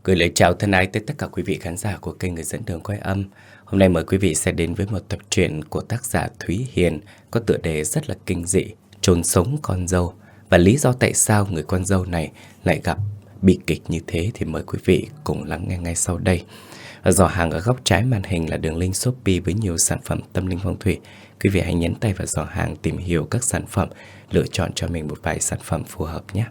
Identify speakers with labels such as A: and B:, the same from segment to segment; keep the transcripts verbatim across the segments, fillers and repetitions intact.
A: Gửi lời chào thân ái tới tất cả quý vị khán giả của kênh Người Dẫn Đường Quay Âm. Hôm nay mời quý vị sẽ đến với một tập truyện của tác giả Thúy Hiền có tựa đề rất là kinh dị, chôn sống con dâu. Và lý do tại sao người con dâu này lại gặp bi kịch như thế thì mời quý vị cùng lắng nghe ngay sau đây. Ở giỏ hàng ở góc trái màn hình là đường link Shopee với nhiều sản phẩm tâm linh phong thủy. Quý vị hãy nhấn tay vào giỏ hàng tìm hiểu các sản phẩm, lựa chọn cho mình một vài sản phẩm phù hợp nhé.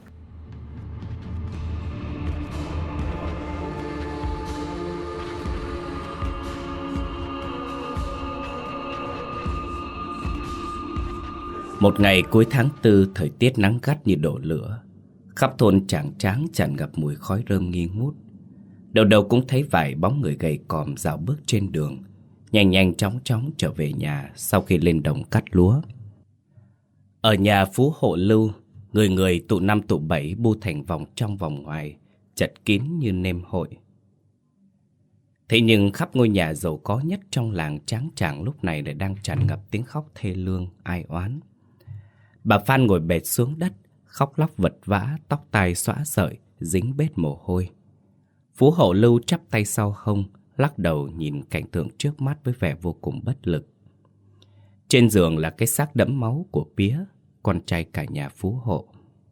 A: Một ngày cuối tháng tư, thời tiết nắng gắt như đổ lửa. Khắp thôn Tràng Tráng tràn ngập mùi khói rơm nghi ngút. Đầu đầu cũng thấy vài bóng người gầy còm dạo bước trên đường, nhanh nhanh chóng chóng trở về nhà sau khi lên đồng cắt lúa. Ở nhà Phú Hộ Lưu, người người tụ năm tụ bảy bu thành vòng trong vòng ngoài, chật kín như nêm hội. Thế nhưng khắp ngôi nhà giàu có nhất trong làng Tráng Tràng lúc này lại đang tràn ngập tiếng khóc thê lương, ai oán. Bà Phan ngồi bệt xuống đất, khóc lóc vật vã, tóc tai xõa sợi, dính bết mồ hôi. Phú Hộ Lưu chắp tay sau hông, lắc đầu nhìn cảnh tượng trước mắt với vẻ vô cùng bất lực. Trên giường là cái xác đẫm máu của Pía, con trai cả nhà Phú Hộ.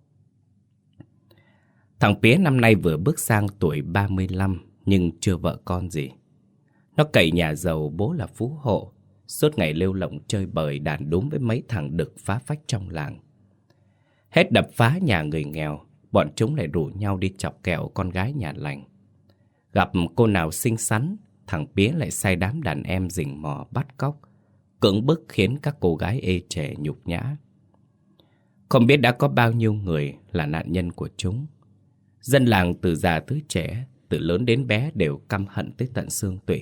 A: Thằng Pía năm nay vừa bước sang tuổi ba mươi lăm nhưng chưa vợ con gì. Nó cậy nhà giàu bố là Phú Hộ, suốt ngày lêu lổng chơi bời đàn đúm với mấy thằng đực phá phách trong làng. Hết đập phá nhà người nghèo, bọn chúng lại rủ nhau đi chọc kẹo con gái nhà lành. Gặp cô nào xinh xắn, thằng Pía lại sai đám đàn em rình mò bắt cóc, cưỡng bức khiến các cô gái ê chề nhục nhã. Không biết đã có bao nhiêu người là nạn nhân của chúng. Dân làng từ già tới trẻ, từ lớn đến bé đều căm hận tới tận xương tủy.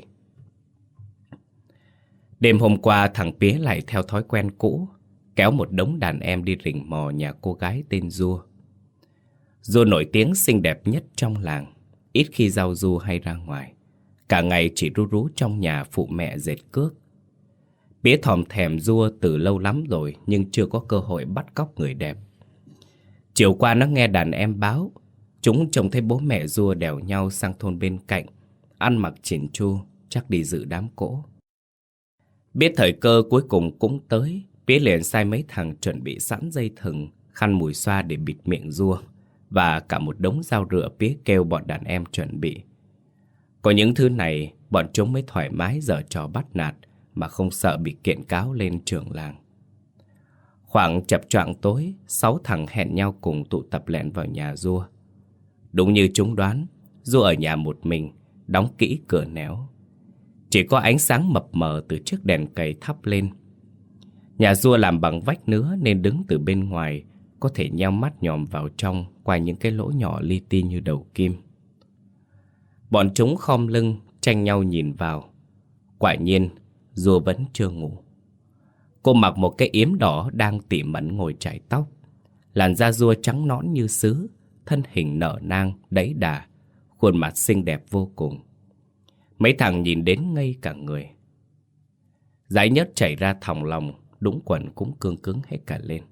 A: Đêm hôm qua thằng Pía lại theo thói quen cũ, kéo một đống đàn em đi rình mò nhà cô gái tên Dua. Dua nổi tiếng xinh đẹp nhất trong làng, ít khi giao du hay ra ngoài. Cả ngày chỉ ru rú trong nhà phụ mẹ dệt cước. Pía thòm thèm Dua từ lâu lắm rồi nhưng chưa có cơ hội bắt cóc người đẹp. Chiều qua nó nghe đàn em báo, chúng trông thấy bố mẹ Dua đèo nhau sang thôn bên cạnh, ăn mặc chỉn chu, chắc đi dự đám cỗ. Biết thời cơ cuối cùng cũng tới, Pía liền sai mấy thằng chuẩn bị sẵn dây thừng, khăn mùi xoa để bịt miệng Dua, và cả một đống dao rựa Pía kêu bọn đàn em chuẩn bị. Có những thứ này, bọn chúng mới thoải mái giở trò bắt nạt, mà không sợ bị kiện cáo lên trưởng làng. Khoảng chập choạng tối, sáu thằng hẹn nhau cùng tụ tập lẹn vào nhà Dua. Đúng như chúng đoán, Dua ở nhà một mình, đóng kỹ cửa néo. Chỉ có ánh sáng mập mờ từ chiếc đèn cầy thắp lên. Nhà Dua làm bằng vách nứa nên đứng từ bên ngoài có thể nheo mắt nhòm vào trong qua những cái lỗ nhỏ li ti như đầu kim. Bọn chúng khom lưng tranh nhau nhìn vào. Quả nhiên Dua vẫn chưa ngủ. Cô mặc một cái yếm đỏ đang tỉ mẩn ngồi chải tóc. Làn da Dua trắng nõn như sứ, thân hình nở nang đẫy đà, khuôn mặt xinh đẹp vô cùng. Mấy thằng nhìn đến ngây cả người. Dãi nhớt chảy ra thòng lòng, đúng quần cũng cương cứng hết cả lên.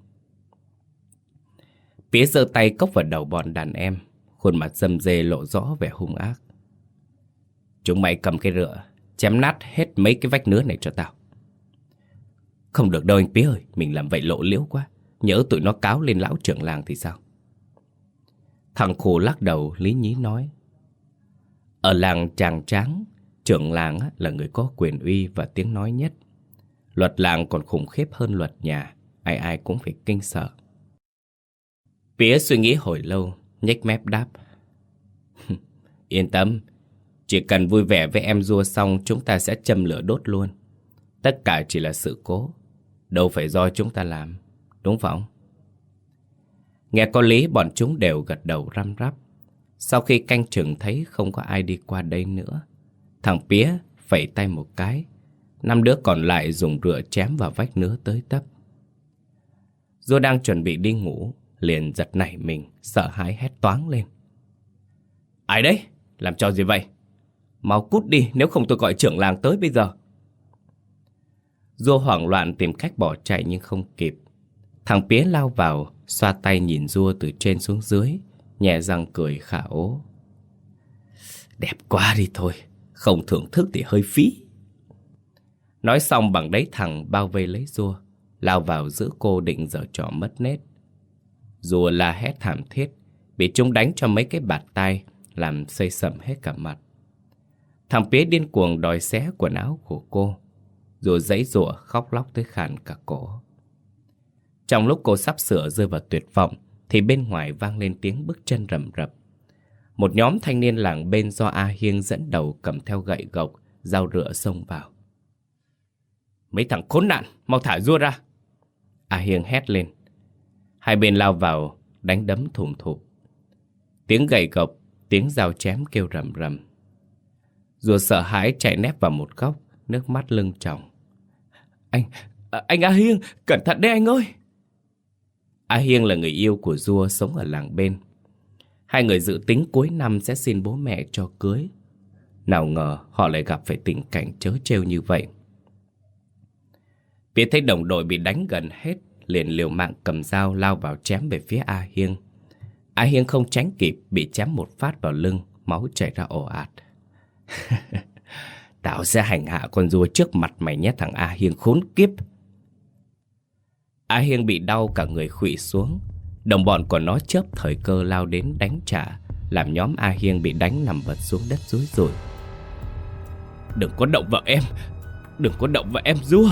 A: Pía giơ tay cốc vào đầu bọn đàn em, khuôn mặt râm rê lộ rõ vẻ hung ác. Chúng mày cầm cái rựa, chém nát hết mấy cái vách nứa này cho tao. Không được đâu anh Pía ơi, mình làm vậy lộ liễu quá. Nhỡ tụi nó cáo lên lão trưởng làng thì sao? Thằng Khù lắc đầu lý nhí nói. Ở làng Tràng Tráng, trưởng làng là người có quyền uy và tiếng nói nhất. Luật làng còn khủng khiếp hơn luật nhà, ai ai cũng phải kinh sợ. Pía suy nghĩ hồi lâu, nhếch mép đáp. Yên tâm, chỉ cần vui vẻ với em Dua xong chúng ta sẽ châm lửa đốt luôn. Tất cả chỉ là sự cố, đâu phải do chúng ta làm, đúng không? Nghe có lý bọn chúng đều gật đầu răm rắp. Sau khi canh chừng thấy không có ai đi qua đây nữa, thằng Pía phẩy tay một cái, năm đứa còn lại dùng rựa chém vào vách nứa tới tấp. Dua đang chuẩn bị đi ngủ, liền giật nảy mình, sợ hãi hét toáng lên. Ai đấy? Làm trò gì vậy? Mau cút đi, nếu không tôi gọi trưởng làng tới bây giờ. Dua hoảng loạn tìm cách bỏ chạy nhưng không kịp. Thằng Pía lao vào, xoa tay nhìn Dua từ trên xuống dưới, nhẹ răng cười khả ố. Đẹp quá đi thôi, không thưởng thức thì hơi phí. Nói xong bằng đấy thằng bao vây lấy Dua, lao vào giữ cô định giở trò mất nết. Dua la hét thảm thiết, bị chúng đánh cho mấy cái bạt tai, làm xây sẩm hết cả mặt. Thằng Pía điên cuồng đòi xé quần áo của cô, rồi giãy giụa khóc lóc tới khàn cả cổ. Trong lúc cô sắp sửa rơi vào tuyệt vọng, thì bên ngoài vang lên tiếng bước chân rầm rập. Một nhóm thanh niên làng bên do A Hiêng dẫn đầu cầm theo gậy gộc, dao rựa xông vào. Mấy thằng khốn nạn, mau thả Dua ra! A Hiêng hét lên. Hai bên lao vào, đánh đấm thùm thụp. Tiếng gậy gộc, tiếng dao chém kêu rầm rầm. Dua sợ hãi chạy nép vào một góc, nước mắt lưng tròng. Anh, anh A Hiêng, cẩn thận đấy anh ơi! A Hiêng là người yêu của Dua sống ở làng bên. Hai người dự tính cuối năm sẽ xin bố mẹ cho cưới. Nào ngờ họ lại gặp phải tình cảnh trớ trêu như vậy. Biết thấy đồng đội bị đánh gần hết, liền liều mạng cầm dao lao vào chém về phía A Hiêng. A Hiêng không tránh kịp, bị chém một phát vào lưng, máu chảy ra ồ ạt. Tao sẽ hành hạ con Dua trước mặt mày nhé thằng A Hiêng khốn kiếp! A Hiêng bị đau cả người khuỵu xuống. Đồng bọn của nó chớp thời cơ lao đến đánh trả, làm nhóm A Hiêng bị đánh nằm vật xuống đất rúi rủi. Đừng có động vào em! Đừng có động vào em Dua!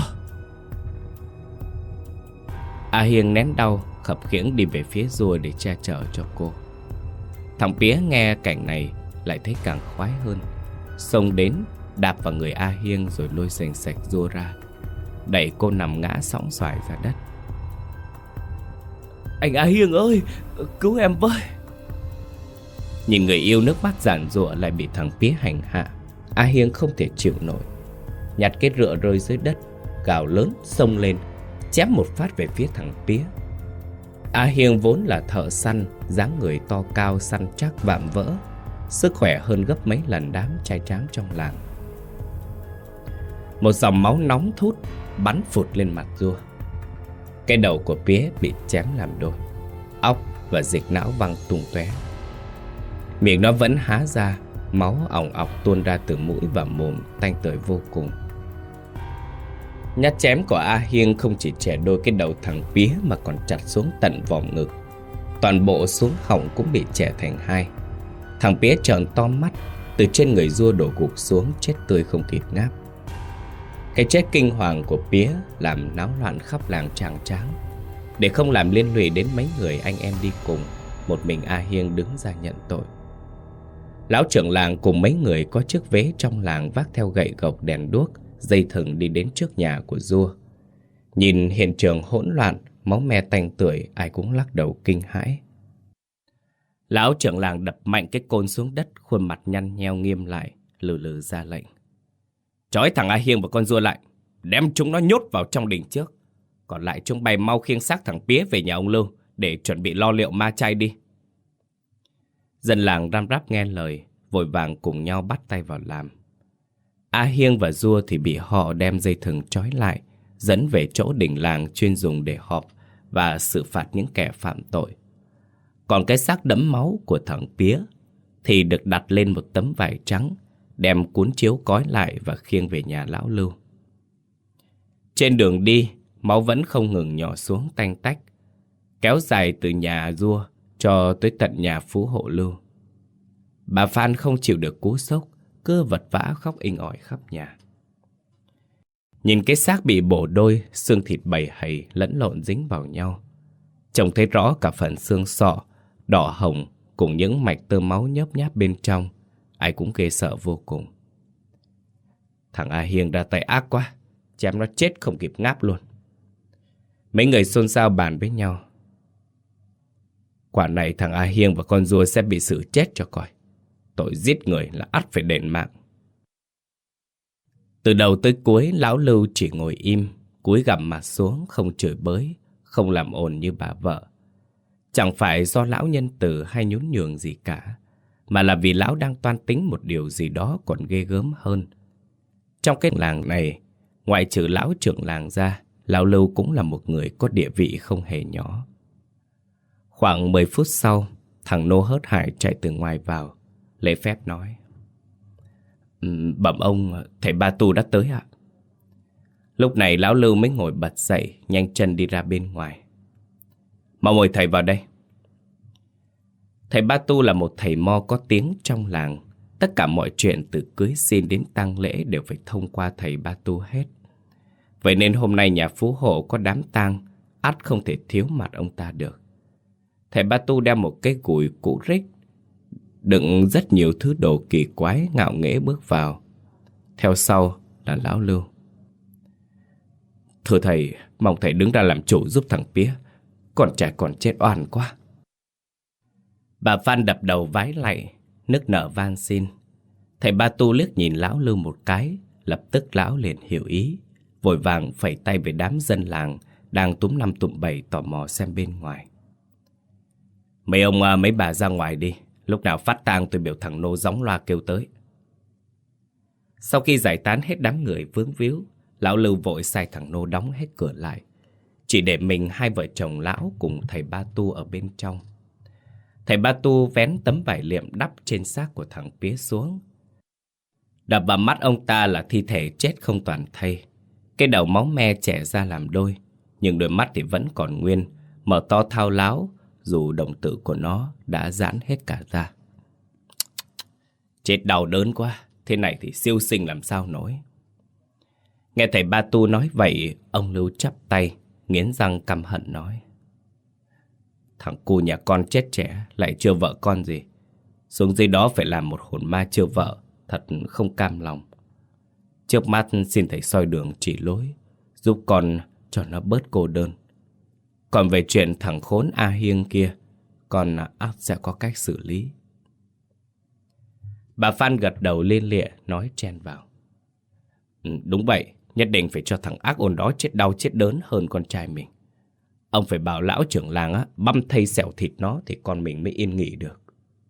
A: A Hiêng nén đau, khập khiễng đi về phía Dua để che chở cho cô. Thằng Pía nghe cảnh này lại thấy càng khoái hơn, xông đến đạp vào người A Hiêng rồi lôi sành sạch Dua ra, đẩy cô nằm ngã sõng xoài ra đất. Anh A Hiêng ơi, cứu em với! Nhìn người yêu nước mắt giàn giụa lại bị thằng Pía hành hạ, A Hiêng không thể chịu nổi, nhặt cái rựa rơi dưới đất, gào lớn xông lên, chém một phát về phía thằng Pía. A Hiêng vốn là thợ săn, dáng người to cao săn chắc vạm vỡ, sức khỏe hơn gấp mấy lần đám trai tráng trong làng. Một dòng máu nóng thút bắn phụt lên mặt Dua. Cái đầu của Pía bị chém làm đôi, óc và dịch não văng tung tóe. Miệng nó vẫn há ra, máu ỏng ọc tuôn ra từ mũi và mồm, tanh tưởi vô cùng. Nhát chém của A Hiêng không chỉ chẻ đôi cái đầu thằng Pía mà còn chặt xuống tận vòm ngực. Toàn bộ xuống họng cũng bị chẻ thành hai. Thằng Pía trợn to mắt, từ trên người Dua đổ gục xuống, chết tươi không kịp ngáp. Cái chết kinh hoàng của Pía làm náo loạn khắp làng Tràng Tráng. Để không làm liên lụy đến mấy người anh em đi cùng, một mình A Hiêng đứng ra nhận tội. Lão trưởng làng cùng mấy người có chức vế trong làng vác theo gậy gộc, đèn đuốc, dây thừng đi đến trước nhà của Dua. Nhìn hiện trường hỗn loạn, máu me tanh tưởi, ai cũng lắc đầu kinh hãi. Lão trưởng làng đập mạnh cái côn xuống đất, khuôn mặt nhăn nheo nghiêm lại, lừ lừ ra lệnh. Trói thằng A Hiêng và con Dua lại, đem chúng nó nhốt vào trong đình trước. Còn lại chúng bay mau khiêng xác thằng Pía về nhà ông Lưu để chuẩn bị lo liệu ma chay đi. Dân làng răm rắp nghe lời, vội vàng cùng nhau bắt tay vào làm. A Hiêng và Dua thì bị họ đem dây thừng trói lại, dẫn về chỗ đình làng chuyên dùng để họp và xử phạt những kẻ phạm tội. Còn cái xác đẫm máu của thằng Pía thì được đặt lên một tấm vải trắng, đem cuốn chiếu cói lại và khiêng về nhà lão Lưu. Trên đường đi, máu vẫn không ngừng nhỏ xuống tanh tách, kéo dài từ nhà Dua cho tới tận nhà phú hộ Lưu. Bà Phan không chịu được cú sốc, cứ vật vã khóc inh ỏi khắp nhà. Nhìn cái xác bị bổ đôi, xương thịt bầy hầy lẫn lộn dính vào nhau, trông thấy rõ cả phần xương sọ đỏ hồng cùng những mạch tơ máu nhớp nháp bên trong, ai cũng ghê sợ vô cùng. Thằng A Hiêng ra tay ác quá, chém nó chết không kịp ngáp luôn. Mấy người xôn xao bàn với nhau. Quả này thằng A Hiêng và con Dua sẽ bị xử chết cho coi. Tội giết người là ắt phải đền mạng. Từ đầu tới cuối, lão Lưu chỉ ngồi im, cúi gằm mặt xuống, không chửi bới, không làm ồn như bà vợ. Chẳng phải do lão nhân từ hay nhún nhường gì cả, mà là vì lão đang toan tính một điều gì đó còn ghê gớm hơn. Trong cái làng này, ngoại trừ lão trưởng làng ra, lão Lưu cũng là một người có địa vị không hề nhỏ. Khoảng mười phút sau, thằng Nô hớt hải chạy từ ngoài vào, lễ phép nói. Ừ, bẩm ông, thầy Ba Tu đã tới ạ. Lúc này lão Lưu mới ngồi bật dậy, nhanh chân đi ra bên ngoài. Mau mời thầy vào đây. Thầy Ba Tu là một thầy mo có tiếng trong làng. Tất cả mọi chuyện từ cưới xin đến tang lễ đều phải thông qua thầy Ba Tu hết. Vậy nên hôm nay nhà phú hộ có đám tang, ắt không thể thiếu mặt ông ta được. Thầy Ba Tu đem một cái gùi cũ rích, đựng rất nhiều thứ đồ kỳ quái ngạo nghễ bước vào. Theo sau là lão Lưu. Thưa thầy, mong thầy đứng ra làm chủ giúp thằng Pía. Còn trẻ còn chết oan quá. Bà Phan đập đầu vái lạy, nức nở van xin. Thầy Ba Tu liếc nhìn lão Lưu một cái, lập tức lão liền hiểu ý, vội vàng phẩy tay về đám dân làng đang túm năm tụm bảy tò mò xem bên ngoài. Mấy ông mấy bà ra ngoài đi, lúc nào phát tang tôi biểu thằng Nô gióng loa kêu tới. Sau khi giải tán hết đám người vướng víu, lão Lưu vội sai thằng Nô đóng hết cửa lại, chỉ để mình hai vợ chồng lão cùng thầy Ba Tu ở bên trong. Thầy Ba Tu vén tấm vải liệm đắp trên xác của thằng Pía xuống. Đập vào mắt ông ta là thi thể chết không toàn thây. Cái đầu máu me chẻ ra làm đôi, nhưng đôi mắt thì vẫn còn nguyên, mở to thao láo, dù đồng tử của nó đã giãn hết cả ra. Chết đau đớn quá, thế này thì siêu sinh làm sao nổi. Nghe thầy Ba Tu nói vậy, ông Lưu chắp tay, nghiến răng căm hận nói: Thằng cu nhà con chết trẻ, lại chưa vợ con gì, xuống dưới đó phải làm một hồn ma chưa vợ, thật không cam lòng. Trước mắt xin thầy soi đường chỉ lối, giúp con cho nó bớt cô đơn. Còn về chuyện thằng khốn A Hiêng kia, con ắt sẽ có cách xử lý. Bà Phan gật đầu liên lịa nói chen vào: ừ, đúng vậy, nhất định phải cho thằng ác ôn đó chết đau chết đớn hơn con trai mình. Ông phải bảo lão trưởng làng á, băm thây xẻo thịt nó thì con mình mới yên nghỉ được.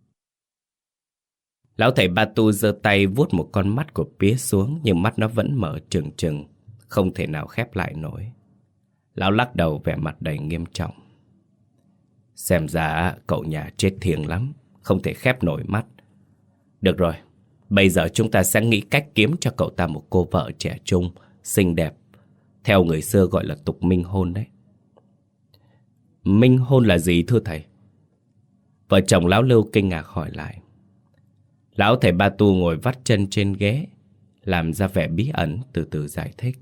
A: Lão thầy Ba Tu giơ tay vuốt một con mắt của Pía xuống, nhưng mắt nó vẫn mở trừng trừng, không thể nào khép lại nổi. Lão lắc đầu vẻ mặt đầy nghiêm trọng: Xem ra cậu nhà chết thiêng lắm, không thể khép nổi mắt. Được rồi, bây giờ chúng ta sẽ nghĩ cách kiếm cho cậu ta một cô vợ trẻ trung, xinh đẹp. Theo người xưa gọi là tục minh hôn đấy. Minh hôn là gì thưa thầy? Vợ chồng lão Lưu kinh ngạc hỏi lại. Lão thầy Ba Tu ngồi vắt chân trên ghế, làm ra vẻ bí ẩn, từ từ giải thích.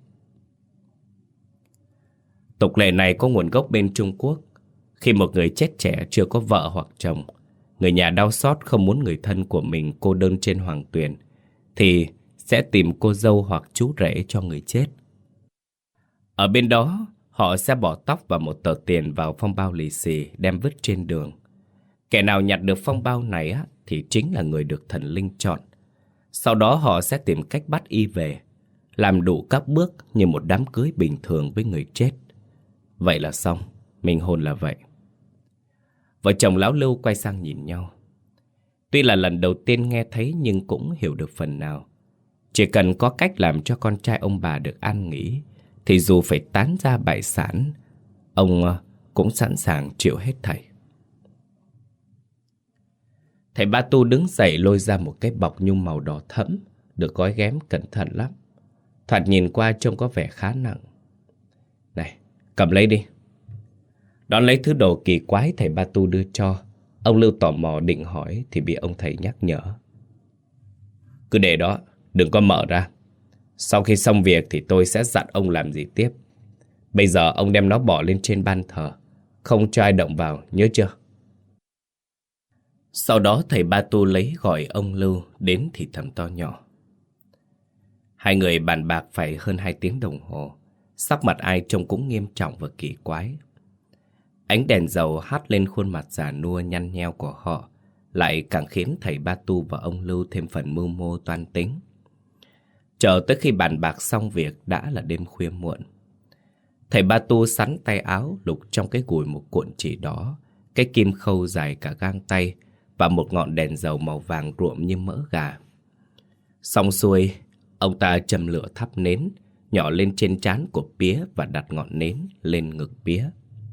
A: Tục lệ này có nguồn gốc bên Trung Quốc. Khi một người chết trẻ chưa có vợ hoặc chồng, người nhà đau xót không muốn người thân của mình cô đơn trên hoàng tuyền, thì sẽ tìm cô dâu hoặc chú rể cho người chết. Ở bên đó, họ sẽ bỏ tóc và một tờ tiền vào phong bao lì xì đem vứt trên đường. Kẻ nào nhặt được phong bao này á, thì chính là người được thần linh chọn. Sau đó họ sẽ tìm cách bắt y về, làm đủ các bước như một đám cưới bình thường với người chết. Vậy là xong, minh hôn là vậy. Vợ chồng lão Lưu quay sang nhìn nhau. Tuy là lần đầu tiên nghe thấy nhưng cũng hiểu được phần nào. Chỉ cần có cách làm cho con trai ông bà được an nghỉ, thì dù phải tán gia bại sản, ông cũng sẵn sàng chịu hết thảy. Thầy Ba Tu đứng dậy lôi ra một cái bọc nhung màu đỏ thẫm, được gói ghém cẩn thận lắm. Thoạt nhìn qua trông có vẻ khá nặng. Này, cầm lấy đi. Đón lấy thứ đồ kỳ quái thầy Ba Tu đưa cho, ông Lưu tò mò định hỏi thì bị ông thầy nhắc nhở. Cứ để đó, đừng có mở ra. Sau khi xong việc thì tôi sẽ dặn ông làm gì tiếp. Bây giờ ông đem nó bỏ lên trên ban thờ, không cho ai động vào, nhớ chưa? Sau đó thầy Ba Tu lấy gọi ông Lưu đến thì thầm to nhỏ. Hai người bàn bạc phải hơn hai tiếng đồng hồ. Sắc mặt ai trông cũng nghiêm trọng và kỳ quái. Ánh đèn dầu hắt lên khuôn mặt già nua nhăn nheo của họ, lại càng khiến thầy Ba Tu và ông Lưu thêm phần mưu mô toan tính. Chờ tới khi bàn bạc xong việc đã là đêm khuya muộn. Thầy Ba Tu sắn tay áo lục trong cái gùi một cuộn chỉ đỏ, cái kim khâu dài cả gang tay và một ngọn đèn dầu màu vàng ruộm như mỡ gà. Xong xuôi, ông ta châm lửa thắp nến, nhỏ lên trên trán của Pía và đặt ngọn nến lên ngực Pía.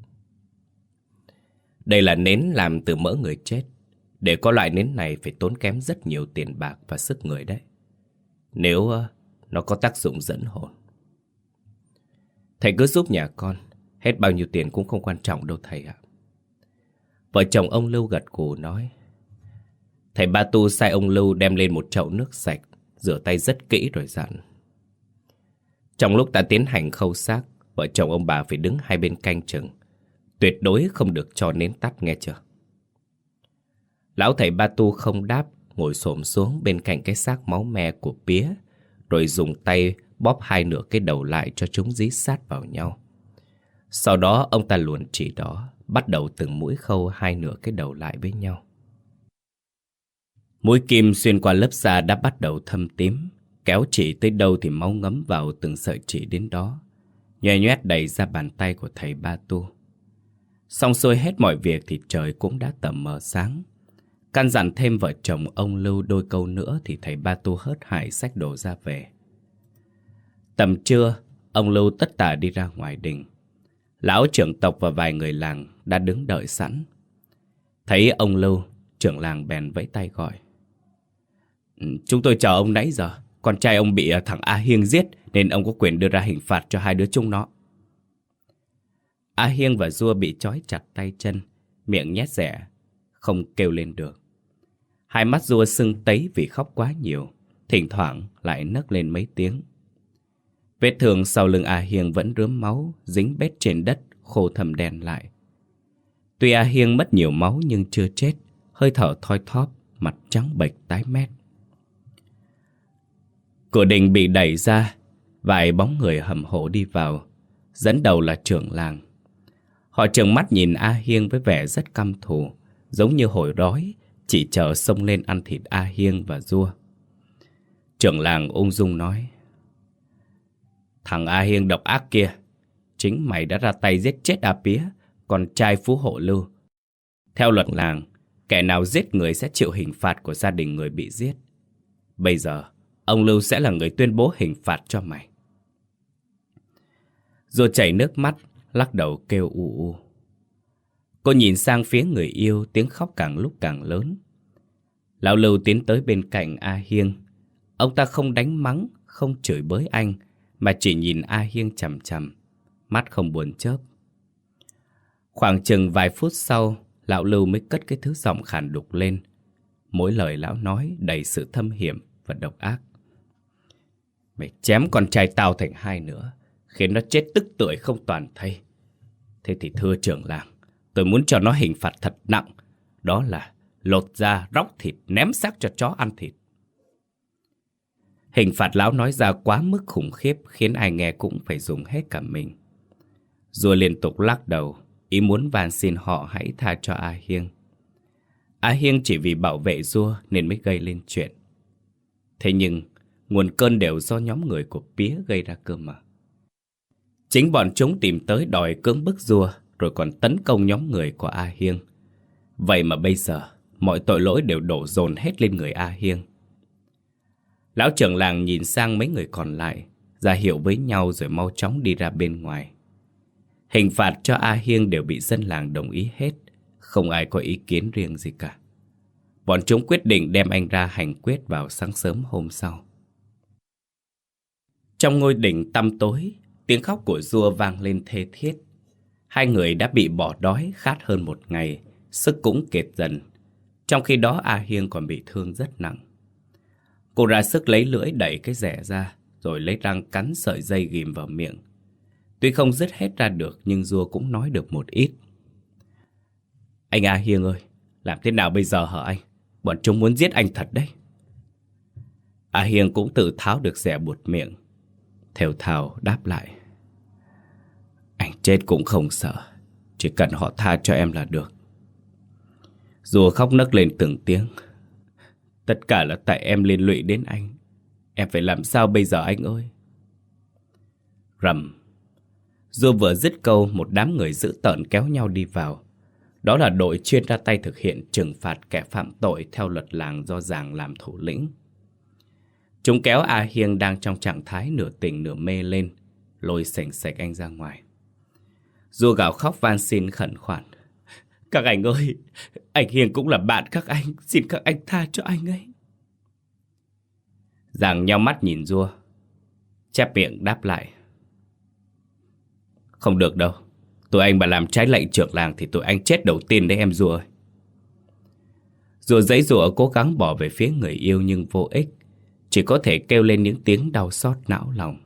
A: Đây là nến làm từ mỡ người chết. Để có loại nến này phải tốn kém rất nhiều tiền bạc và sức người đấy. nếu uh, nó có tác dụng dẫn hồn. Thầy cứ giúp nhà con, hết bao nhiêu tiền cũng không quan trọng đâu thầy ạ. Vợ chồng ông Lưu gật gù nói. Thầy Ba Tu sai ông Lưu đem lên một chậu nước sạch, rửa tay rất kỹ rồi dặn. Trong lúc ta tiến hành khâu xác, vợ chồng ông bà phải đứng hai bên canh chừng, tuyệt đối không được cho nến tắt, nghe chưa? Lão thầy Ba Tu không đáp, ngồi xổm xuống bên cạnh cái xác máu me của Pía, rồi dùng tay bóp hai nửa cái đầu lại cho chúng dí sát vào nhau. Sau đó ông ta luồn chỉ đó, bắt đầu từng mũi khâu hai nửa cái đầu lại với nhau. Mũi kim xuyên qua lớp da đã bắt đầu thâm tím, kéo chỉ tới đâu thì máu ngấm vào từng sợi chỉ đến đó, nhoe nhoét đầy ra bàn tay của thầy Ba Tu. Xong xuôi hết mọi việc thì trời cũng đã tầm mờ sáng. Căn dặn thêm vợ chồng ông Lưu đôi câu nữa thì thầy Ba Tu hớt hải xách đồ ra về. Tầm trưa, ông Lưu tất tả đi ra ngoài đình. Lão trưởng tộc và vài người làng đã đứng đợi sẵn. Thấy ông Lưu, trưởng làng bèn vẫy tay gọi. Chúng tôi chờ ông nãy giờ. Con trai ông bị thằng A Hiêng giết, nên ông có quyền đưa ra hình phạt cho hai đứa chúng nó. A Hiêng và Dua bị trói chặt tay chân, miệng nhét rẻ, không kêu lên được. Hai mắt Dua sưng tấy vì khóc quá nhiều, thỉnh thoảng lại nấc lên mấy tiếng. Vết thương sau lưng A Hiêng vẫn rướm máu, dính bết trên đất, khô thâm đen lại. Tuy A Hiêng mất nhiều máu nhưng chưa chết, hơi thở thoi thóp, mặt trắng bệch tái mét. Cửa đình bị đẩy ra, vài bóng người hầm hổ đi vào, dẫn đầu là trưởng làng. Họ trừng mắt nhìn A Hiêng với vẻ rất căm thù, giống như hổ đói, chỉ chờ xông lên ăn thịt A Hiêng và Dua. Trưởng làng ung dung nói. Thằng A Hiêng độc ác kia, chính mày đã ra tay giết chết A Pía, con trai Phú Hộ Lưu. Theo luật làng, kẻ nào giết người sẽ chịu hình phạt của gia đình người bị giết. Bây giờ, ông Lưu sẽ là người tuyên bố hình phạt cho mày. Dua chảy nước mắt, lắc đầu kêu u u. Cô nhìn sang phía người yêu, tiếng khóc càng lúc càng lớn. Lão Lưu tiến tới bên cạnh A Hiêng. Ông ta không đánh mắng, không chửi bới anh, mà chỉ nhìn A Hiêng chằm chằm, mắt không buồn chớp. Khoảng chừng vài phút sau, lão Lưu mới cất cái thứ giọng khàn đục lên. Mỗi lời lão nói đầy sự thâm hiểm và độc ác. Mày chém con trai tao thành hai nữa, khiến nó chết tức tưởi không toàn thây. Thế thì thưa trưởng làng, tôi muốn cho nó hình phạt thật nặng, đó là lột da, róc thịt, ném xác cho chó ăn thịt. Hình phạt lão nói ra quá mức khủng khiếp, khiến ai nghe cũng phải dùng hết cả mình. Dua liên tục lắc đầu, ý muốn van xin họ hãy tha cho A Hiêng. A Hiêng chỉ vì bảo vệ Dua nên mới gây lên chuyện. Thế nhưng nguồn cơn đều do nhóm người của Pía gây ra cơ mà. Chính bọn chúng tìm tới đòi cưỡng bức Dua, rồi còn tấn công nhóm người của A Hiêng. Vậy mà bây giờ mọi tội lỗi đều đổ dồn hết lên người A Hiêng. Lão trưởng làng nhìn sang mấy người còn lại, ra hiệu với nhau rồi mau chóng đi ra bên ngoài. Hình phạt cho A Hiêng đều bị dân làng đồng ý hết, không ai có ý kiến riêng gì cả. Bọn chúng quyết định đem anh ra hành quyết vào sáng sớm hôm sau. Trong ngôi đình tăm tối, tiếng khóc của Dua vang lên thê thiết. Hai người đã bị bỏ đói khát hơn một ngày, sức cũng kiệt dần. Trong khi đó A Hiêng còn bị thương rất nặng. Cô ra sức lấy lưỡi đẩy cái rẻ ra, rồi lấy răng cắn sợi dây ghim vào miệng. Tuy không dứt hết ra được, nhưng Dua cũng nói được một ít. Anh A Hiêng ơi, làm thế nào bây giờ hả anh? Bọn chúng muốn giết anh thật đấy. A Hiêng cũng tự tháo được rẻ buột miệng, thều thào đáp lại. Anh chết cũng không sợ, chỉ cần họ tha cho em là được. Dua khóc nấc lên từng tiếng. Tất cả là tại em liên lụy đến anh. Em phải làm sao bây giờ anh ơi? Rầm. Dua vừa dứt câu, một đám người dữ tợn kéo nhau đi vào. Đó là đội chuyên ra tay thực hiện trừng phạt kẻ phạm tội theo luật làng do Giàng làm thủ lĩnh. Chúng kéo A Hiêng đang trong trạng thái nửa tỉnh nửa mê lên, lôi sành sạch anh ra ngoài. Dua gào khóc van xin khẩn khoản. Các anh ơi, anh Hiêng cũng là bạn các anh, xin các anh tha cho anh ấy. Giàng nheo mắt nhìn Dua, chép miệng đáp lại. Không được đâu. Tụi anh mà làm trái lệnh trưởng làng thì tụi anh chết đầu tiên đấy em Dua ơi. Dua giãy giụa cố gắng bỏ về phía người yêu nhưng vô ích, chỉ có thể kêu lên những tiếng đau xót não lòng.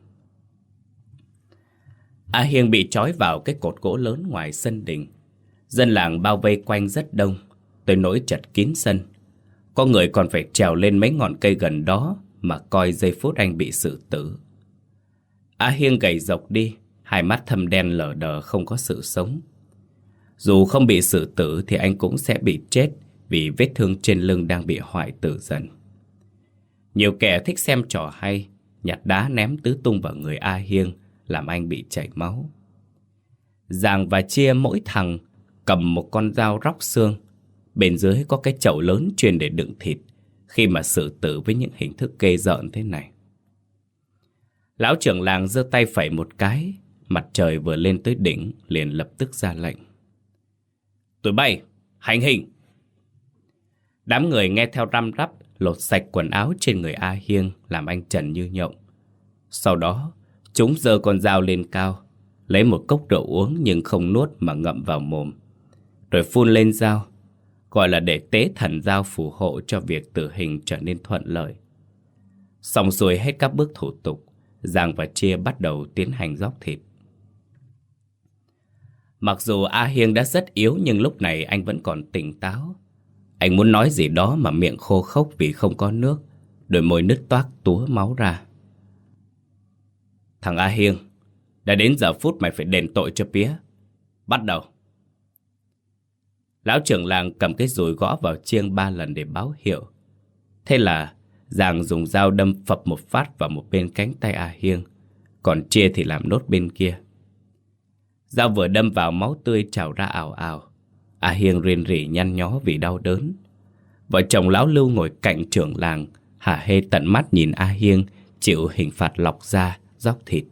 A: A Hiên bị trói vào cái cột gỗ lớn ngoài sân đình. Dân làng bao vây quanh rất đông, tới nỗi chật kín sân. Có người còn phải trèo lên mấy ngọn cây gần đó mà coi giây phút anh bị xử tử. A Hiên gầy rộc đi, hai mắt thâm đen lờ đờ không có sự sống. Dù không bị xử tử thì anh cũng sẽ bị chết vì vết thương trên lưng đang bị hoại tử dần. Nhiều kẻ thích xem trò hay, nhặt đá ném tứ tung vào người A Hiên, làm anh bị chảy máu. Giàng và Chia mỗi thằng cầm một con dao róc xương. Bên dưới có cái chậu lớn chuyên để đựng thịt khi mà xử tử với những hình thức ghê rợn thế này. Lão trưởng làng giơ tay phẩy một cái, mặt trời vừa lên tới đỉnh liền lập tức ra lệnh. Tụi bay, hành hình! Đám người nghe theo răm rắp lột sạch quần áo trên người A Hiên làm anh trần như nhộng. Sau đó, chúng giơ con dao lên cao, lấy một cốc rượu uống nhưng không nuốt mà ngậm vào mồm, rồi phun lên dao, gọi là để tế thần dao phù hộ cho việc tử hình trở nên thuận lợi. Xong xuôi hết các bước thủ tục, Giàng và Chia bắt đầu tiến hành róc thịt. Mặc dù A Hiên đã rất yếu nhưng lúc này anh vẫn còn tỉnh táo. Anh muốn nói gì đó mà miệng khô khốc vì không có nước, đôi môi nứt toác túa máu ra. Thằng A Hiên, đã đến giờ phút mày phải đền tội cho Pía. Bắt đầu. Lão trưởng làng cầm cái dùi gõ vào chiêng ba lần để báo hiệu. Thế là Giàng dùng dao đâm phập một phát vào một bên cánh tay A Hiên, còn Chia thì làm nốt bên kia. Dao vừa đâm vào, máu tươi trào ra ào ào. A Hiên rên rỉ nhăn nhó vì đau đớn. Vợ chồng lão Lưu ngồi cạnh trưởng làng hả hê tận mắt nhìn A Hiên chịu hình phạt lọc da, róc thịt.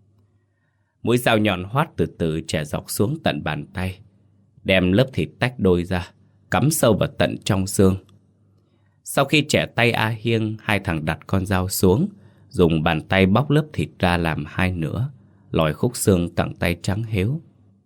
A: Mũi dao nhọn hoắt từ từ chẻ dọc xuống tận bàn tay, đem lớp thịt tách đôi ra, cắm sâu vào tận trong xương. Sau khi chẻ tay A Hiên, hai thằng đặt con dao xuống, dùng bàn tay bóc lớp thịt ra làm hai nửa, lòi khúc xương cẳng tay trắng héo.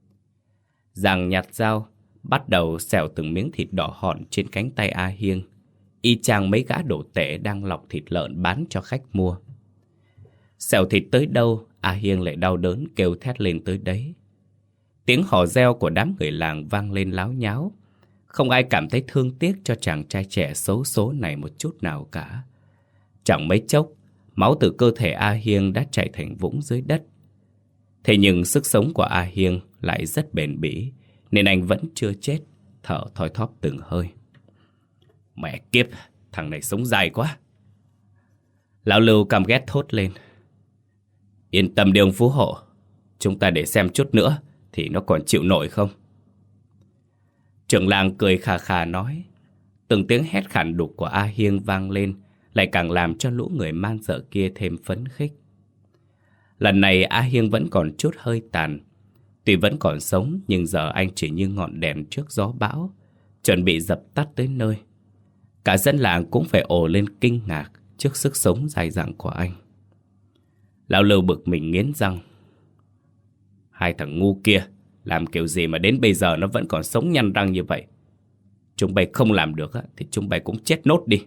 A: Giàng nhặt dao, bắt đầu xẻo từng miếng thịt đỏ hòn trên cánh tay A Hiên, y chang mấy gã đồ tể đang lọc thịt lợn bán cho khách mua. Xẻo thịt tới đâu, A Hiên lại đau đớn kêu thét lên tới đấy. Tiếng hò reo của đám người làng vang lên láo nháo. Không ai cảm thấy thương tiếc cho chàng trai trẻ xấu số này một chút nào cả. Chẳng mấy chốc, máu từ cơ thể A Hiên đã chảy thành vũng dưới đất. Thế nhưng sức sống của A Hiên lại rất bền bỉ, nên anh vẫn chưa chết, thở thoi thóp từng hơi. Mẹ kiếp, thằng này sống dài quá. Lão Lưu căm ghét thốt lên. Yên tâm đi ông phú hộ, chúng ta để xem chút nữa thì nó còn chịu nổi không? Trưởng làng cười khà khà nói. Từng tiếng hét khản đục của A Hiên vang lên, lại càng làm cho lũ người man dợ kia thêm phấn khích. Lần này A Hiên vẫn còn chút hơi tàn. Tuy vẫn còn sống, nhưng giờ anh chỉ như ngọn đèn trước gió bão, chuẩn bị dập tắt tới nơi. Cả dân làng cũng phải ồ lên kinh ngạc trước sức sống dai dẳng của anh. Lão Lưu bực mình nghiến răng. Hai thằng ngu kia làm kiểu gì mà đến bây giờ nó vẫn còn sống nhăn răng như vậy? Chúng bay không làm được thì chúng bay cũng chết nốt đi.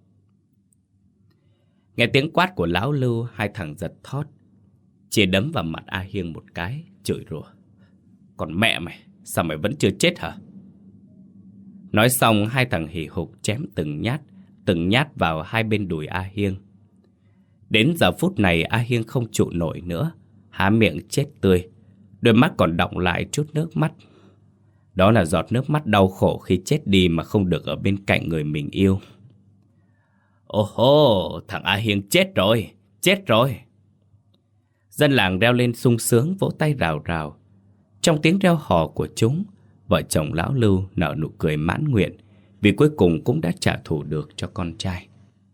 A: Nghe tiếng quát của lão Lưu, hai thằng giật thót. Chia đấm vào mặt A Hiên một cái, chửi rủa. Còn mẹ mày, sao mày vẫn chưa chết hả? Nói xong, hai thằng hì hục chém từng nhát, từng nhát vào hai bên đùi A Hiên. Đến giờ phút này A Hiên không trụ nổi nữa, há miệng chết tươi, đôi mắt còn đọng lại chút nước mắt. Đó là giọt nước mắt đau khổ khi chết đi mà không được ở bên cạnh người mình yêu. Ồ hô, thằng A Hiên chết rồi, chết rồi. Dân làng reo lên sung sướng, vỗ tay rào rào. Trong tiếng reo hò của chúng, vợ chồng lão Lưu nở nụ cười mãn nguyện, vì cuối cùng cũng đã trả thù được cho con trai.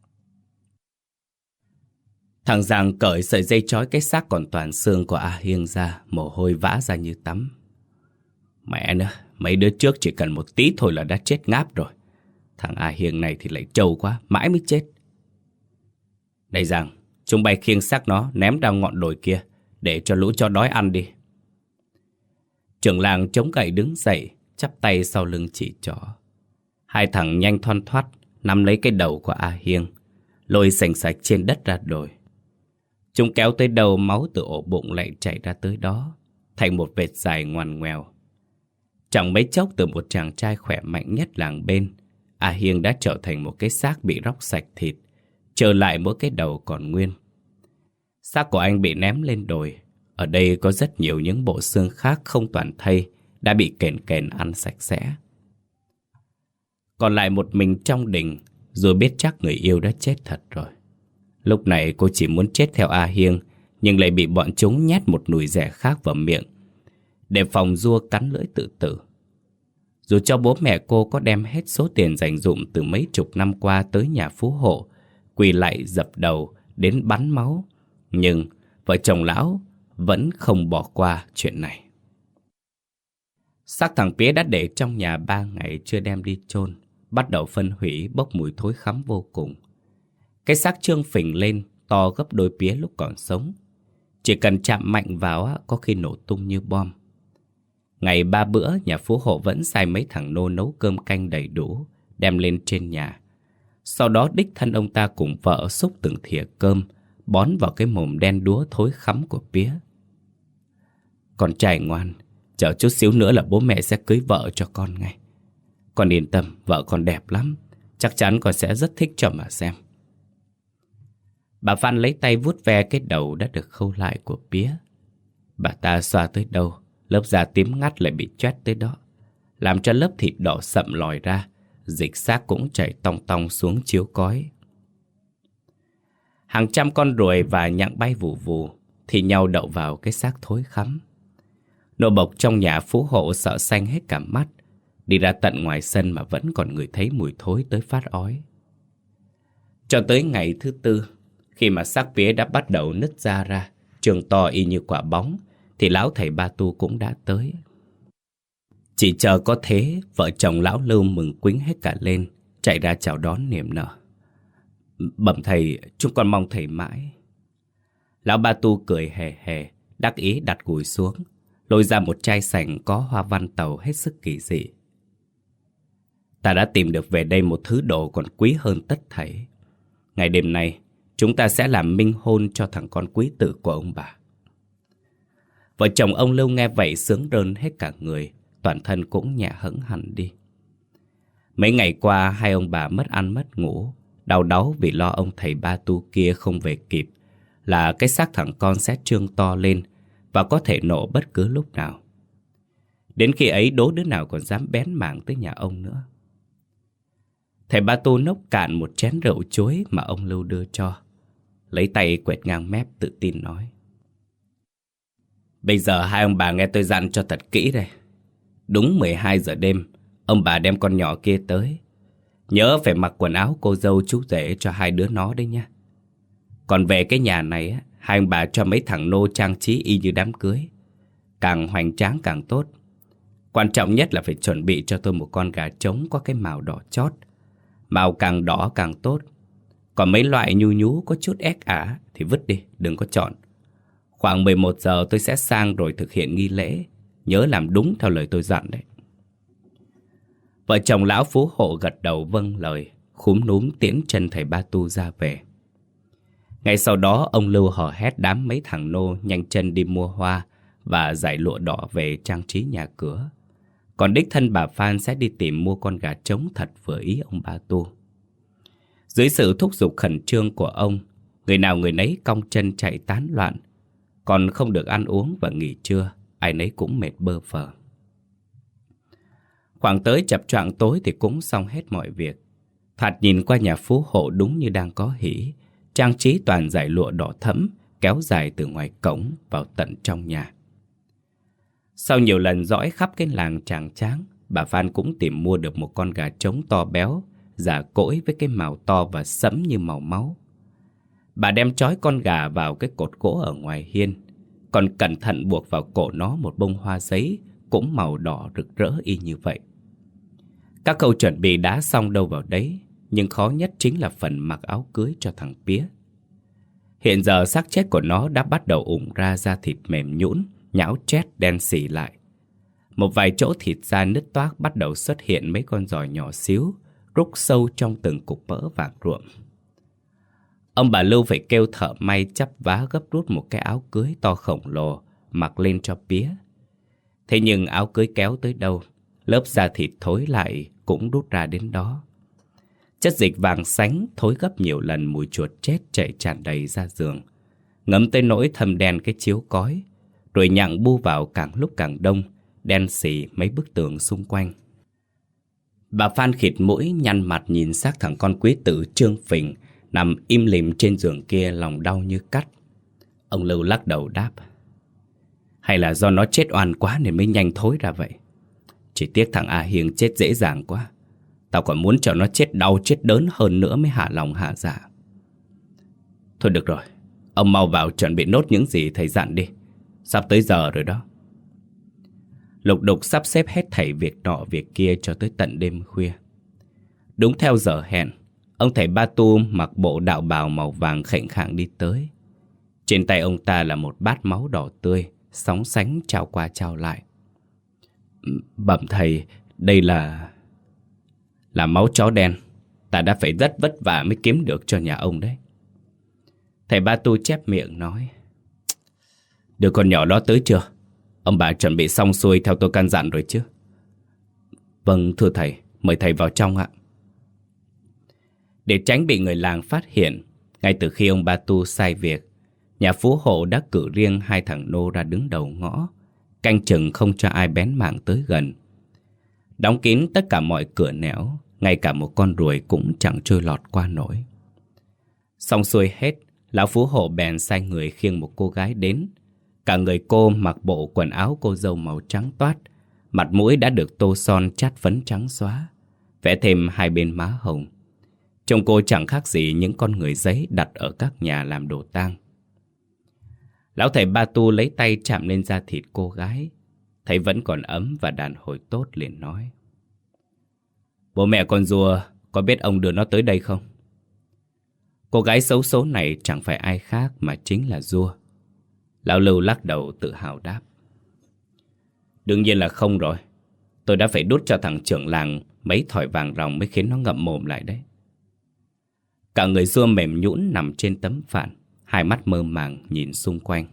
A: Thằng Giàng cởi sợi dây trói cái xác còn toàn xương của A Hiên ra, mồ hôi vã ra như tắm. Mẹ nữa, mấy đứa trước chỉ cần một tí thôi là đã chết ngáp rồi. Thằng A Hiên này thì lại trâu quá, mãi mới chết. Này Giang, chúng bay khiêng xác nó ném ra ngọn đồi kia, để cho lũ chó đói ăn đi. Trưởng làng chống gậy đứng dậy, chắp tay sau lưng chỉ trỏ. Hai thằng nhanh thoăn thoắt nắm lấy cái đầu của A Hiêng, lôi sành sạch trên đất ra đồi. Chúng kéo tới đầu, máu từ ổ bụng lại chảy ra tới đó, thành một vệt dài ngoằn ngoèo. Chẳng mấy chốc, từ một chàng trai khỏe mạnh nhất làng bên, A Hiêng đã trở thành một cái xác bị róc sạch thịt, trở lại mỗi cái đầu còn nguyên. Xác của anh bị ném lên đồi. Ở đây có rất nhiều những bộ xương khác không toàn thây, đã bị kền kền ăn sạch sẽ. Còn lại một mình trong đình, rồi biết chắc người yêu đã chết thật rồi. Lúc này cô chỉ muốn chết theo A Hiêng, nhưng lại bị bọn chúng nhét một nùi rẻ khác vào miệng, để phòng Dua cắn lưỡi tự tử. Dù cho bố mẹ cô có đem hết số tiền dành dụm từ mấy chục năm qua tới nhà phú hộ, quỳ lại dập đầu đến bắn máu, nhưng vợ chồng lão vẫn không bỏ qua chuyện này. Xác thằng Pía đã để trong nhà ba ngày chưa đem đi chôn, bắt đầu phân hủy, bốc mùi thối khắm vô cùng. Cái xác trương phình lên, to gấp đôi Pía lúc còn sống. Chỉ cần chạm mạnh vào có khi nổ tung như bom. Ngày ba bữa, nhà phú hộ vẫn sai mấy thằng nô nấu cơm canh đầy đủ, đem lên trên nhà. Sau đó đích thân ông ta cùng vợ xúc từng thìa cơm, bón vào cái mồm đen đúa thối khắm của Pía. Con trai ngoan, chờ chút xíu nữa là bố mẹ sẽ cưới vợ cho con ngay. Con yên tâm, vợ con đẹp lắm, chắc chắn con sẽ rất thích cho mà xem. Bà Phan lấy tay vuốt ve cái đầu đã được khâu lại của Pía. Bà ta xoa tới đâu, lớp da tím ngắt lại bị choét tới đó, làm cho lớp thịt đỏ sậm lòi ra, dịch xác cũng chảy tong tong xuống chiếu cói. Hàng trăm con ruồi và nhặng bay vù vù thì nhau đậu vào cái xác thối khắm. Nô bộc trong nhà phú hộ sợ xanh hết cả mắt, đi ra tận ngoài sân mà vẫn còn ngửi thấy mùi thối tới phát ói. Cho tới ngày thứ tư, khi mà xác Pía đã bắt đầu nứt da ra, trường to y như quả bóng, thì lão thầy Ba Tu cũng đã tới. Chỉ chờ có thế, vợ chồng lão Lưu mừng quính hết cả lên, chạy ra chào đón niềm nở. Bẩm thầy, chúng con mong thầy mãi. Lão Ba Tu cười hề hề, đắc ý đặt gùi xuống, lôi ra một chai sành có hoa văn tàu hết sức kỳ dị. Ta đã tìm được về đây một thứ đồ còn quý hơn tất thảy. Ngày đêm nay, chúng ta sẽ làm minh hôn cho thằng con quý tử của ông bà. Vợ chồng ông Lưu nghe vậy sướng rơn hết cả người, toàn thân cũng nhẹ hẫng hẳn đi. Mấy ngày qua, hai ông bà mất ăn mất ngủ, đau đáu vì lo ông thầy Ba Tu kia không về kịp, là cái xác thằng con sẽ trương to lên và có thể nổ bất cứ lúc nào. Đến khi ấy đố đứa nào còn dám bén mảng tới nhà ông nữa. Thầy Ba Tu nốc cạn một chén rượu chuối mà ông Lưu đưa cho, lấy tay quẹt ngang mép tự tin nói: Bây giờ hai ông bà nghe tôi dặn cho thật kỹ đây. Đúng mười hai giờ đêm, ông bà đem con nhỏ kia tới. Nhớ phải mặc quần áo cô dâu chú rể cho hai đứa nó đấy nha. Còn về cái nhà này, hai ông bà cho mấy thằng nô trang trí y như đám cưới, càng hoành tráng càng tốt. Quan trọng nhất là phải chuẩn bị cho tôi một con gà trống có cái màu đỏ chót. Màu càng đỏ càng tốt. Còn mấy loại nhu nhú có chút ép ả thì vứt đi, đừng có chọn. Khoảng mười một giờ tôi sẽ sang rồi thực hiện nghi lễ. Nhớ làm đúng theo lời tôi dặn đấy. Vợ chồng lão phú hộ gật đầu vâng lời, khúm núm tiễn chân thầy Ba Tu ra về. Ngay sau đó ông Lưu hò hét đám mấy thằng nô nhanh chân đi mua hoa và dải lụa đỏ về trang trí nhà cửa. Còn đích thân bà Phan sẽ đi tìm mua con gà trống thật vừa ý ông Ba Tu. Dưới sự thúc giục khẩn trương của ông, người nào người nấy cong chân chạy tán loạn. Còn không được ăn uống và nghỉ trưa, ai nấy cũng mệt bơ phờ. Khoảng tới chập choạng tối thì cũng xong hết mọi việc. Thoạt nhìn qua nhà phú hộ đúng như đang có hỉ, trang trí toàn dải lụa đỏ thẫm kéo dài từ ngoài cổng vào tận trong nhà. Sau nhiều lần dõi khắp cái làng Tràng Tráng, bà Phan cũng tìm mua được một con gà trống to béo, giả cỗi với cái mào to và sẫm như màu máu. Bà đem trói con gà vào cái cột gỗ ở ngoài hiên, còn cẩn thận buộc vào cổ nó một bông hoa giấy cũng màu đỏ rực rỡ y như vậy. Các khâu chuẩn bị đã xong đâu vào đấy, nhưng khó nhất chính là phần mặc áo cưới cho thằng Pía. Hiện giờ xác chết của nó đã bắt đầu ủng ra da thịt mềm nhũn, nhão chét đen xỉ lại. Một vài chỗ thịt da nứt toác bắt đầu xuất hiện mấy con giòi nhỏ xíu, rúc sâu trong từng cục mỡ vàng ruộm. Ông bà Lưu phải kêu thợ may chắp vá gấp rút một cái áo cưới to khổng lồ mặc lên cho Pía. Thế nhưng áo cưới kéo tới đâu, lớp da thịt thối lại cũng rút ra đến đó. Chất dịch vàng sánh thối gấp nhiều lần mùi chuột chết chảy tràn đầy ra giường, ngấm tới nỗi thâm đen cái chiếu cói, rồi nhặng bu vào càng lúc càng đông, đen xì mấy bức tường xung quanh. Bà Phan khịt mũi nhăn mặt nhìn xác thằng con quý tử trương phình nằm im lìm trên giường kia, lòng đau như cắt. Ông Lưu lắc đầu đáp: hay là do nó chết oan quá nên mới nhanh thối ra vậy. Chỉ tiếc thằng A Hiền chết dễ dàng quá. Tao còn muốn cho nó chết đau chết đớn hơn nữa mới hạ lòng hạ dạ. Thôi được rồi, ông mau vào chuẩn bị nốt những gì thầy dặn đi. Sắp tới giờ rồi đó. Lục đục sắp xếp hết thảy việc nọ việc kia cho tới tận đêm khuya. Đúng theo giờ hẹn, ông thầy Ba Tu mặc bộ đạo bào màu vàng khệnh khạng đi tới. Trên tay ông ta là một bát máu đỏ tươi, sóng sánh trao qua trao lại. Bẩm thầy, đây là... là máu chó đen. Ta đã phải rất vất vả mới kiếm được cho nhà ông đấy. Thầy Ba Tu chép miệng nói: đưa con nhỏ đó tới chưa? Ông bà chuẩn bị xong xuôi theo tôi căn dặn rồi chứ? Vâng thưa thầy, mời thầy vào trong ạ. Để tránh bị người làng phát hiện, ngay từ khi ông Ba Tu sai việc, nhà phú hộ đã cử riêng hai thằng nô ra đứng đầu ngõ, canh chừng không cho ai bén mảng tới gần. Đóng kín tất cả mọi cửa nẻo, ngay cả một con ruồi cũng chẳng trôi lọt qua nổi. Xong xuôi hết, lão phú hộ bèn sai người khiêng một cô gái đến. Cả người cô mặc bộ quần áo cô dâu màu trắng toát, mặt mũi đã được tô son chát phấn trắng xóa, vẽ thêm hai bên má hồng. Trông cô chẳng khác gì những con người giấy đặt ở các nhà làm đồ tang. Lão thầy Ba Tu lấy tay chạm lên da thịt cô gái, thấy vẫn còn ấm và đàn hồi tốt liền nói: bố mẹ con rùa có biết ông đưa nó tới đây không? Cô gái xấu số này chẳng phải ai khác mà chính là Rua. Lão Lưu lắc đầu tự hào đáp: đương nhiên là không rồi. Tôi đã phải đút cho thằng trưởng làng mấy thỏi vàng ròng mới khiến nó ngậm mồm lại đấy. Cả người Rua mềm nhũn nằm trên tấm phản, hai mắt mơ màng nhìn xung quanh.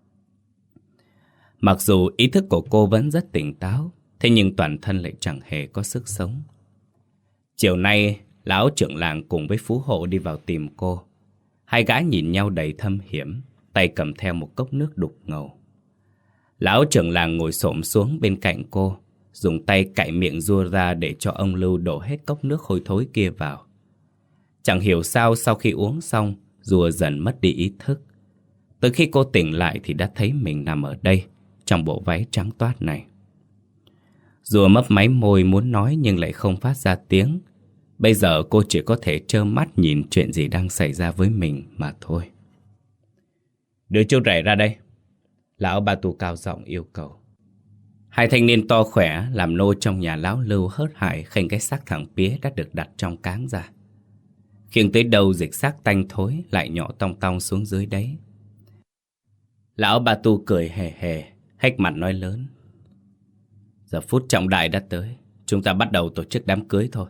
A: Mặc dù ý thức của cô vẫn rất tỉnh táo, thế nhưng toàn thân lại chẳng hề có sức sống. Chiều nay, lão trưởng làng cùng với phú hộ đi vào tìm cô. Hai gã nhìn nhau đầy thâm hiểm, tay cầm theo một cốc nước đục ngầu. Lão trưởng làng ngồi xổm xuống bên cạnh cô, dùng tay cạy miệng Rua ra để cho ông Lưu đổ hết cốc nước hôi thối kia vào. Chẳng hiểu sao sau khi uống xong, Rua dần mất đi ý thức. Tới khi cô tỉnh lại thì đã thấy mình nằm ở đây, trong bộ váy trắng toát này. Rua mấp máy môi muốn nói nhưng lại không phát ra tiếng. Bây giờ cô chỉ có thể trơ mắt nhìn chuyện gì đang xảy ra với mình mà thôi. Đưa chú rể ra đây, lão Ba Tu cao giọng yêu cầu. Hai thanh niên to khỏe làm nô trong nhà lão Lưu hớt hải khênh cái xác thằng Pía đã được đặt trong cáng ra. Khiêng tới đâu dịch xác tanh thối lại nhỏ tong tong xuống dưới đấy. Lão Ba Tu cười hề hề, hếch mặt nói lớn: giờ phút trọng đại đã tới, chúng ta bắt đầu tổ chức đám cưới thôi.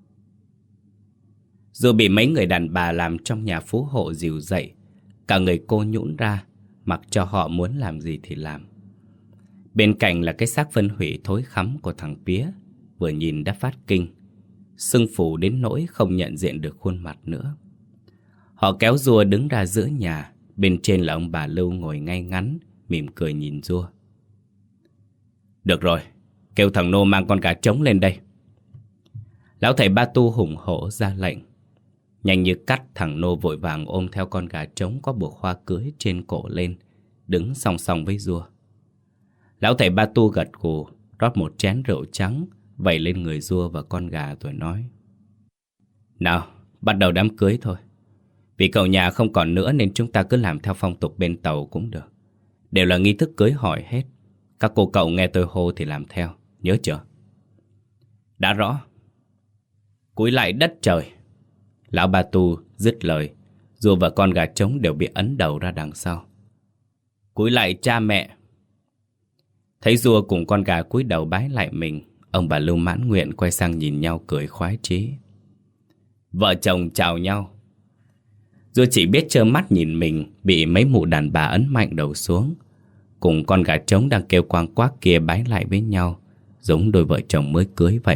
A: Dù bị mấy người đàn bà làm trong nhà phú hộ dìu dậy, cả người cô nhũn ra, mặc cho họ muốn làm gì thì làm. Bên cạnh là cái xác phân hủy thối khắm của thằng Pía, vừa nhìn đã phát kinh, sưng phù đến nỗi không nhận diện được khuôn mặt nữa. Họ kéo Rua đứng ra giữa nhà, bên trên là ông bà Lưu ngồi ngay ngắn, mỉm cười nhìn Rua. Được rồi, kêu thằng nô mang con gà trống lên đây. Lão thầy Ba Tu hùng hổ ra lệnh. Nhanh như cắt, thằng nô vội vàng ôm theo con gà trống có buộc hoa cưới trên cổ lên, đứng song song với Rua. Lão thầy Ba Tu gật gù, rót một chén rượu trắng, vẩy lên người Rua và con gà rồi nói: nào, bắt đầu đám cưới thôi. Vì cậu nhà không còn nữa nên chúng ta cứ làm theo phong tục bên Tàu cũng được. Đều là nghi thức cưới hỏi hết. Các cô cậu nghe tôi hô thì làm theo, nhớ chưa? Đã rõ. Cúi lại đất trời. Lão Ba Tu dứt lời, Rùa và con gà trống đều bị ấn đầu ra đằng sau. Cúi lại cha mẹ. Thấy rùa cùng con gà cúi đầu bái lại mình, ông bà Lưu mãn nguyện quay sang nhìn nhau cười khoái chí. Vợ chồng chào nhau. Rùa chỉ biết trơ mắt nhìn mình bị mấy mụ đàn bà ấn mạnh đầu xuống, cùng con gà trống đang kêu quang quác kia bái lại với nhau, giống đôi vợ chồng mới cưới vậy.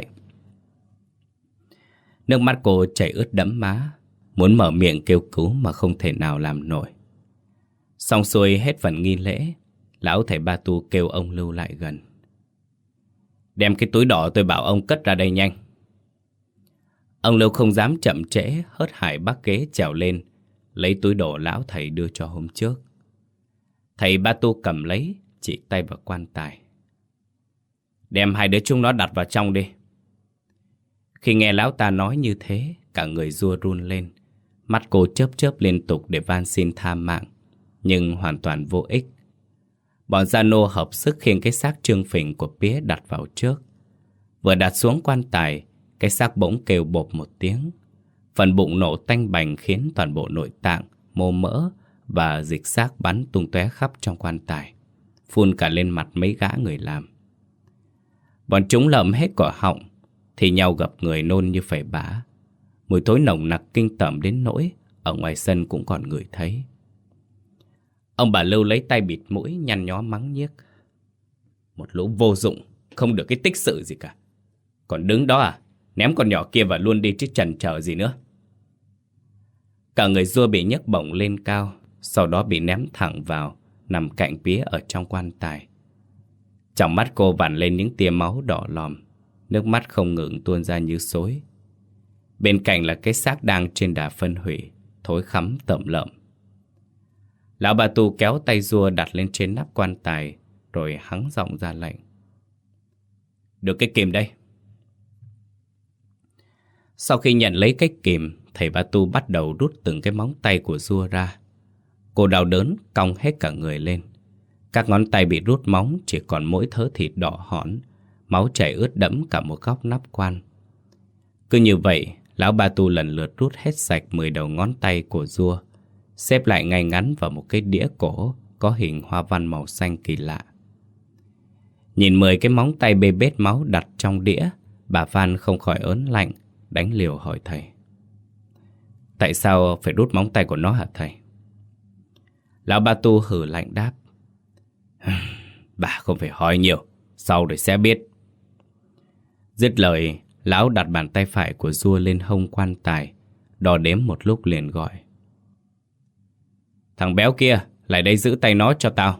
A: Nước mắt cô chảy ướt đẫm má, muốn mở miệng kêu cứu mà không thể nào làm nổi. Xong xuôi hết phần nghi lễ, lão thầy Ba Tu kêu ông Lưu lại gần. Đem cái túi đỏ tôi bảo ông cất ra đây nhanh. Ông Lưu không dám chậm trễ, hớt hải bắc ghế trèo lên, lấy túi đổ lão thầy đưa cho hôm trước. Thầy Ba Tu cầm lấy, chỉ tay vào quan tài. Đem hai đứa chúng nó đặt vào trong đi. Khi nghe lão ta nói như thế, cả người rua run lên. Mắt cô chớp chớp liên tục để van xin tha mạng, nhưng hoàn toàn vô ích. Bọn gia nô hợp sức khiêng cái xác trương phình của Pía đặt vào trước. Vừa đặt xuống quan tài, cái xác bỗng kêu bộp một tiếng. Phần bụng nổ tanh bành khiến toàn bộ nội tạng, mô mỡ và dịch xác bắn tung tóe khắp trong quan tài, phun cả lên mặt mấy gã người làm. Bọn chúng lợm hết cỏ họng, thì nhau gặp người nôn như phải bã. Mùi thối nồng nặc kinh tởm đến nỗi ở ngoài sân cũng còn ngửi thấy. Ông bà Lưu lấy tay bịt mũi, nhăn nhó mắng nhiếc. Một lũ vô dụng, không được cái tích sự gì cả. Còn đứng đó à, ném con nhỏ kia vào luôn đi chứ chần chờ gì nữa. Cả người rua bị nhấc bổng lên cao, sau đó bị ném thẳng vào, nằm cạnh Pía ở trong quan tài. Trong mắt cô vằn lên những tia máu đỏ lòm, nước mắt không ngừng tuôn ra như xối. Bên cạnh là cái xác đang trên đà phân hủy, thối khắm tởm lợm. Lão Ba Tu kéo tay rua đặt lên trên nắp quan tài, rồi hắng giọng ra lệnh. Được cái kìm đây. Sau khi nhận lấy cái kìm, thầy Ba Tu bắt đầu rút từng cái móng tay của rua ra. Cô đau đớn, cong hết cả người lên. Các ngón tay bị rút móng chỉ còn mỗi thớ thịt đỏ hỏn, máu chảy ướt đẫm cả một góc nắp quan. Cứ như vậy, lão Ba Tu lần lượt rút hết sạch mười đầu ngón tay của rua, xếp lại ngay ngắn vào một cái đĩa cổ có hình hoa văn màu xanh kỳ lạ. Nhìn mười cái móng tay bê bết máu đặt trong đĩa, bà Phan không khỏi ớn lạnh, đánh liều hỏi thầy. Tại sao phải rút móng tay của nó hả thầy? Lão Ba Tu hử lạnh đáp. Bà không phải hỏi nhiều, sau rồi sẽ biết. Dứt lời, lão đặt bàn tay phải của rua lên hông quan tài, đo đếm một lúc liền gọi. Thằng béo kia, lại đây giữ tay nó cho tao.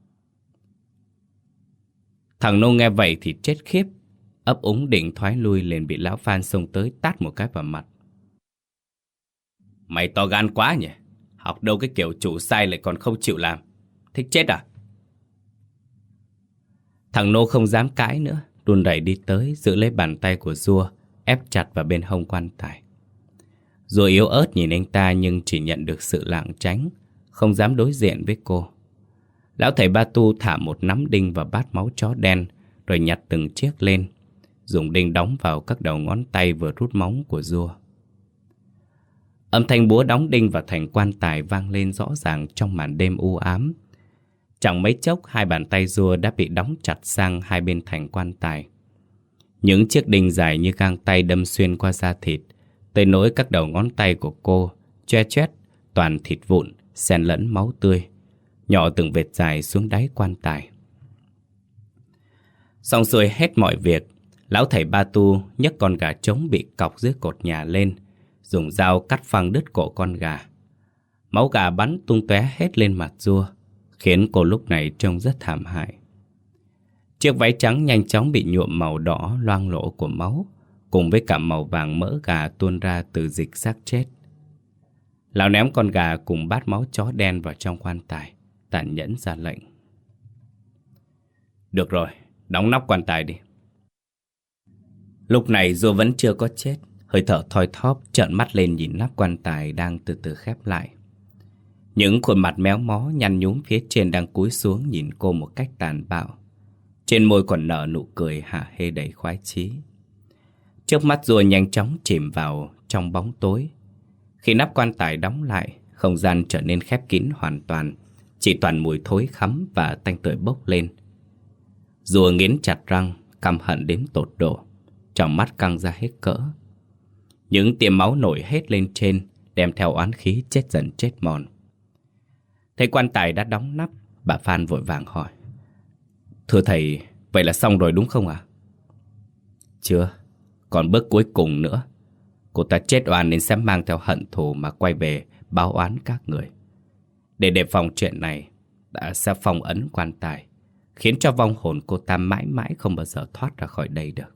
A: Thằng nô nghe vậy thì chết khiếp, ấp úng định thoái lui liền bị lão Phan xông tới tát một cái vào mặt. Mày to gan quá nhỉ, học đâu cái kiểu chủ sai lại còn không chịu làm, thích chết à? Thằng nô không dám cãi nữa, run rẩy đi tới giữ lấy bàn tay của rua, ép chặt vào bên hông quan tài. Rua yếu ớt nhìn anh ta nhưng chỉ nhận được sự lảng tránh, không dám đối diện với cô. Lão thầy Ba Tu thả một nắm đinh vào bát máu chó đen, rồi nhặt từng chiếc lên, dùng đinh đóng vào các đầu ngón tay vừa rút móng của rua. Âm thanh búa đóng đinh vào thành quan tài vang lên rõ ràng trong màn đêm u ám. Chẳng mấy chốc hai bàn tay rua đã bị đóng chặt sang hai bên thành quan tài. Những chiếc đinh dài như gang tay đâm xuyên qua da thịt, tới nỗi các đầu ngón tay của cô choe choét toàn thịt vụn, xen lẫn máu tươi, nhỏ từng vệt dài xuống đáy quan tài. Xong xuôi hết mọi việc, lão thầy Ba Tu nhấc con gà trống bị cọc dưới cột nhà lên, dùng dao cắt phăng đứt cổ con gà. Máu gà bắn tung tóe hết lên mặt rua, khiến cô lúc này trông rất thảm hại. Chiếc váy trắng nhanh chóng bị nhuộm màu đỏ loang lổ của máu, cùng với cả màu vàng mỡ gà tuôn ra từ dịch xác chết. Lão ném con gà cùng bát máu chó đen vào trong quan tài, tàn nhẫn ra lệnh. Được rồi, đóng nắp quan tài đi. Lúc này rua vẫn chưa có chết, hơi thở thoi thóp trợn mắt lên nhìn nắp quan tài đang từ từ khép lại. Những khuôn mặt méo mó nhăn nhúm phía trên đang cúi xuống nhìn cô một cách tàn bạo. Trên môi còn nở nụ cười hả hê đầy khoái chí. Trước mắt rùa nhanh chóng chìm vào trong bóng tối. Khi nắp quan tài đóng lại, không gian trở nên khép kín hoàn toàn, chỉ toàn mùi thối khắm và tanh tưởi bốc lên. Rùa nghiến chặt răng, căm hận đến tột độ, trong mắt căng ra hết cỡ. Những tia máu nổi hết lên trên, đem theo oán khí chết dần chết mòn. Thấy quan tài đã đóng nắp, bà Phan vội vàng hỏi: "Thưa thầy, vậy là xong rồi đúng không ạ?" "Chưa, còn bước cuối cùng nữa. Cô ta chết oan nên sẽ mang theo hận thù mà quay về báo oán các người. Để đề phòng chuyện này, đã sẽ phong ấn quan tài, khiến cho vong hồn cô ta mãi mãi không bao giờ thoát ra khỏi đây được."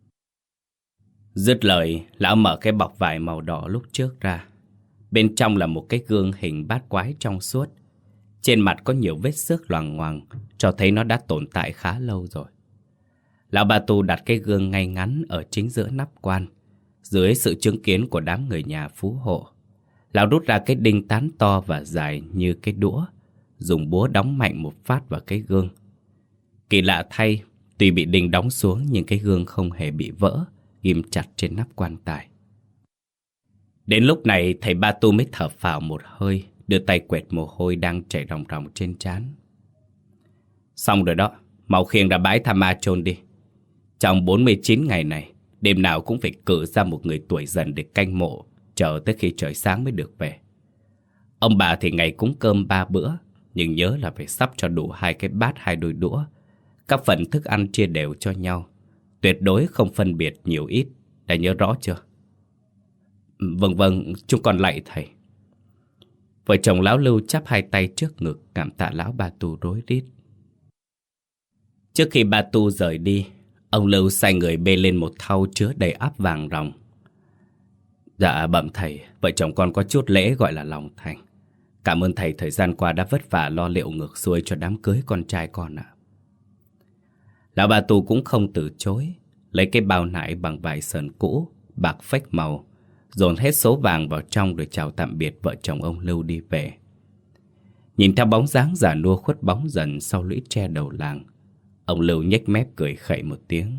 A: Dứt lời, lão mở cái bọc vải màu đỏ lúc trước ra. Bên trong là một cái gương hình bát quái trong suốt. Trên mặt có nhiều vết xước loằng ngoằng, cho thấy nó đã tồn tại khá lâu rồi. Lão Ba Tu đặt cái gương ngay ngắn ở chính giữa nắp quan. Dưới sự chứng kiến của đám người nhà phú hộ, lão rút ra cái đinh tán to và dài như cái đũa, dùng búa đóng mạnh một phát vào cái gương. Kỳ lạ thay, tuy bị đinh đóng xuống nhưng cái gương không hề bị vỡ, ghim chặt trên nắp quan tài. Đến lúc này thầy Ba Tu mới thở phào một hơi, đưa tay quệt mồ hôi đang chảy ròng ròng trên trán. "Xong rồi đó, mau khiêng ra bãi Tha Ma chôn đi. Trong bốn mươi chín ngày này, đêm nào cũng phải cử ra một người tuổi dần để canh mộ, chờ tới khi trời sáng mới được về. Ông bà thì ngày cúng cơm ba bữa, nhưng nhớ là phải sắp cho đủ hai cái bát hai đôi đũa. Các phần thức ăn chia đều cho nhau, tuyệt đối không phân biệt nhiều ít, đã nhớ rõ chưa?" "Vâng vâng, chúng con lạy thầy." Vợ chồng lão Lưu chắp hai tay trước ngực cảm tạ lão Ba Tu rối rít. Trước khi Ba Tu rời đi, ông Lưu sai người bê lên một thau chứa đầy ắp vàng ròng. "Dạ bẩm thầy, vợ chồng con có chút lễ gọi là lòng thành. Cảm ơn thầy thời gian qua đã vất vả lo liệu ngược xuôi cho đám cưới con trai con ạ." Lão Ba Tu cũng không từ chối, lấy cái bao nải bằng vải sờn cũ, bạc phếch màu, dồn hết số vàng vào trong rồi chào tạm biệt vợ chồng ông Lưu đi về. Nhìn theo bóng dáng già nua khuất bóng dần sau lũy tre đầu làng, ông Lưu nhếch mép cười khẩy một tiếng.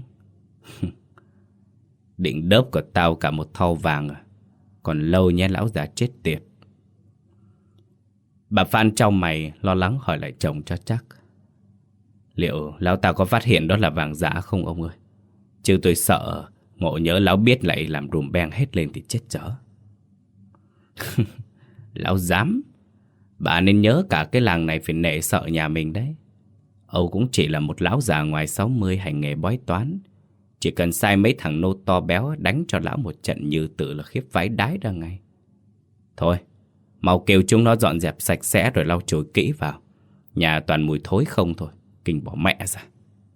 A: "Định đớp của tao cả một thau vàng à? Còn lâu nhé lão già chết tiệt." Bà Phan chau mày lo lắng hỏi lại chồng cho chắc: "Liệu lão ta có phát hiện đó là vàng giả không ông ơi? Chứ tôi sợ ngộ nhớ lão biết lại làm rùm beng hết lên thì chết dở." "Lão dám? Bà nên nhớ cả cái làng này phải nể sợ nhà mình đấy. Âu cũng chỉ là một lão già ngoài sáu mươi hành nghề bói toán. Chỉ cần sai mấy thằng nô to béo đánh cho lão một trận như tự là khiếp vái đái ra ngay. Thôi, mau kêu chúng nó dọn dẹp sạch sẽ rồi lau chùi kỹ vào. Nhà toàn mùi thối không thôi, kinh bỏ mẹ ra."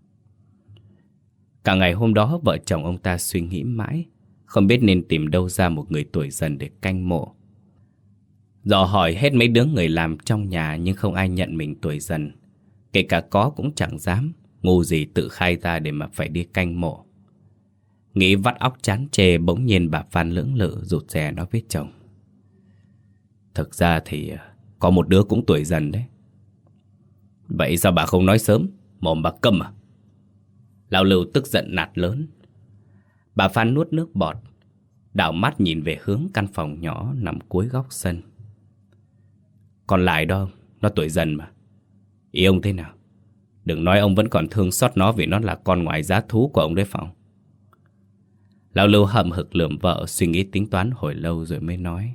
A: Cả ngày hôm đó vợ chồng ông ta suy nghĩ mãi, không biết nên tìm đâu ra một người tuổi dần để canh mộ. Dò hỏi hết mấy đứa người làm trong nhà nhưng không ai nhận mình tuổi dần. Kể cả có cũng chẳng dám, ngu gì tự khai ra để mà phải đi canh mộ. Nghĩ vắt óc chán chê, bỗng nhiên bà Phan lưỡng lự rụt rè nói với chồng: "Thực ra thì có một đứa cũng tuổi dần đấy." "Vậy sao bà không nói sớm? Mồm bà câm à?" Lão Lưu tức giận nạt lớn. Bà Phan nuốt nước bọt, đảo mắt nhìn về hướng căn phòng nhỏ nằm cuối góc sân. "Còn lại đó, nó tuổi dần mà. Ý ông thế nào? Đừng nói ông vẫn còn thương xót nó vì nó là con ngoại giá thú của ông đấy phải không?" Lão Lưu hậm hực lườm vợ, suy nghĩ tính toán hồi lâu rồi mới nói: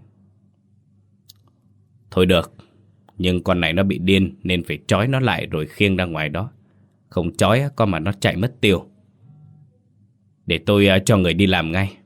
A: "Thôi được, nhưng con này nó bị điên nên phải trói nó lại rồi khiêng ra ngoài đó. Không trói con mà nó chạy mất tiêu. Để tôi cho người đi làm ngay."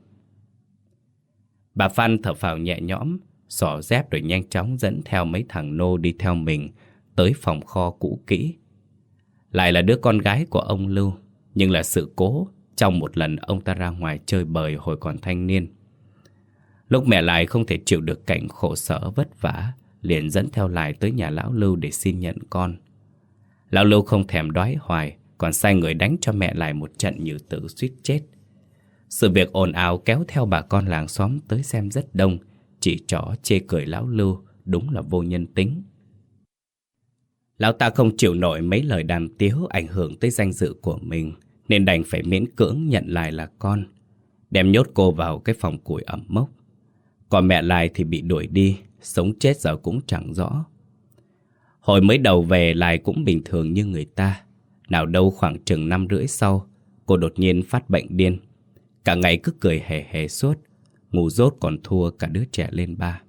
A: Bà Phan thở phào nhẹ nhõm, xỏ dép rồi nhanh chóng dẫn theo mấy thằng nô đi theo mình tới phòng kho cũ kỹ. Lại là đứa con gái của ông Lưu, nhưng là sự cố trong một lần ông ta ra ngoài chơi bời hồi còn thanh niên. Lúc mẹ Lại không thể chịu được cảnh khổ sở vất vả, liền dẫn theo Lại tới nhà lão Lưu để xin nhận con. Lão Lưu không thèm đoái hoài, còn sai người đánh cho mẹ Lại một trận như tự suýt chết. Sự việc ồn ào kéo theo bà con làng xóm tới xem rất đông, chỉ trỏ chê cười lão Lưu đúng là vô nhân tính. Lão ta không chịu nổi mấy lời đàm tiếu ảnh hưởng tới danh dự của mình, nên đành phải miễn cưỡng nhận Lại là con, đem nhốt cô vào cái phòng củi ẩm mốc. Còn mẹ Lại thì bị đuổi đi, sống chết giờ cũng chẳng rõ. Hồi mới đầu về lại cũng bình thường như người ta. Nào đâu khoảng chừng năm rưỡi sau, cô đột nhiên phát bệnh điên. Cả ngày cứ cười hề hề suốt, ngủ dốt còn thua cả đứa trẻ lên ba.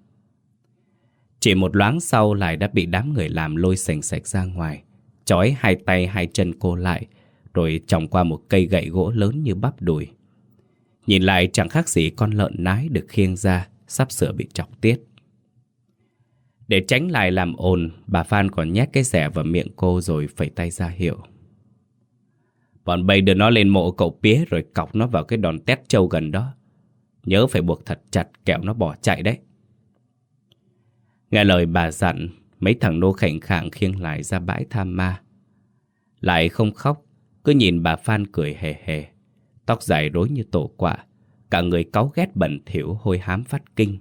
A: Chỉ một loáng sau lại đã bị đám người làm lôi sành sạch ra ngoài, trói hai tay hai chân cô lại, rồi chồng qua một cây gậy gỗ lớn như bắp đùi. Nhìn lại chẳng khác gì con lợn nái được khiêng ra, sắp sửa bị chọc tiết. Để tránh lại làm ồn, bà Phan còn nhét cái rẻ vào miệng cô rồi phẩy tay ra hiệu. Bọn bay đưa nó lên mộ cậu Pía rồi cọc nó vào cái đòn tét trâu gần đó. Nhớ phải buộc thật chặt kẻo nó bỏ chạy đấy. Nghe lời bà dặn, mấy thằng nô khảnh khạng khiêng lại ra bãi tham ma. Lại không khóc, cứ nhìn bà Phan cười hề hề. Tóc dài rối như tổ quạ, cả người cáu ghét bẩn thỉu hôi hám phát kinh.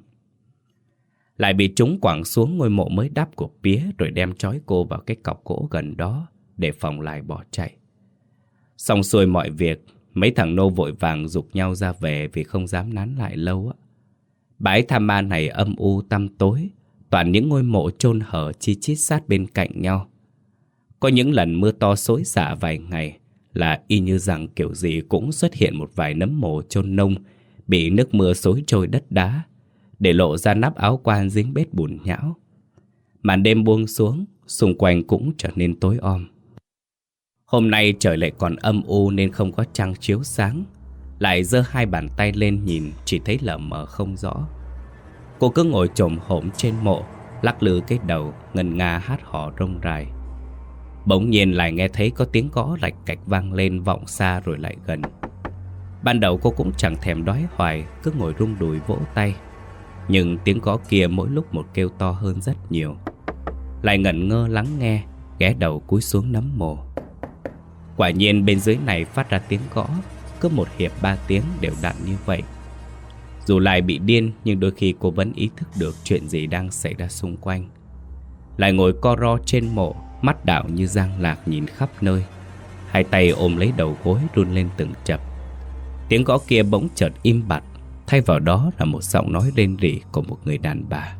A: Lại bị chúng quẳng xuống ngôi mộ mới đắp của Pía rồi đem trói cô vào cái cọc gỗ gần đó để phòng lại bỏ chạy. Xong xuôi mọi việc, mấy thằng nô vội vàng giục nhau ra về vì không dám nán lại lâu á. Bãi tham ma này âm u tăm tối, toàn những ngôi mộ chôn hở chi chít sát bên cạnh nhau. Có những lần mưa to xối xả vài ngày là y như rằng kiểu gì cũng xuất hiện một vài nấm mồ chôn nông bị nước mưa xối trôi đất đá, để lộ ra nắp áo quan dính bết bùn nhão. Màn đêm buông xuống, xung quanh cũng trở nên tối om. Hôm nay trời lại còn âm u nên không có trăng chiếu sáng. Lại giơ hai bàn tay lên nhìn, chỉ thấy lờ mờ không rõ. Cô cứ ngồi chồm hổm trên mộ, lắc lư cái đầu, ngân nga hát hò rông rài. Bỗng nhiên lại nghe thấy có tiếng gõ lạch cạch vang lên vọng xa rồi lại gần. Ban đầu cô cũng chẳng thèm đói hoài, cứ ngồi rung đùi vỗ tay. Nhưng tiếng gõ kia mỗi lúc một kêu to hơn rất nhiều. Lại ngẩn ngơ lắng nghe, ghé đầu cúi xuống nắm mồ. Quả nhiên bên dưới này phát ra tiếng gõ, cứ một hiệp ba tiếng đều đặn như vậy. Dù lại bị điên nhưng đôi khi cô vẫn ý thức được chuyện gì đang xảy ra xung quanh. Lại ngồi co ro trên mộ, mắt đảo như giang lạc nhìn khắp nơi. Hai tay ôm lấy đầu gối run lên từng chập. Tiếng gõ kia bỗng chợt im bặt, thay vào đó là một giọng nói rên rỉ của một người đàn bà.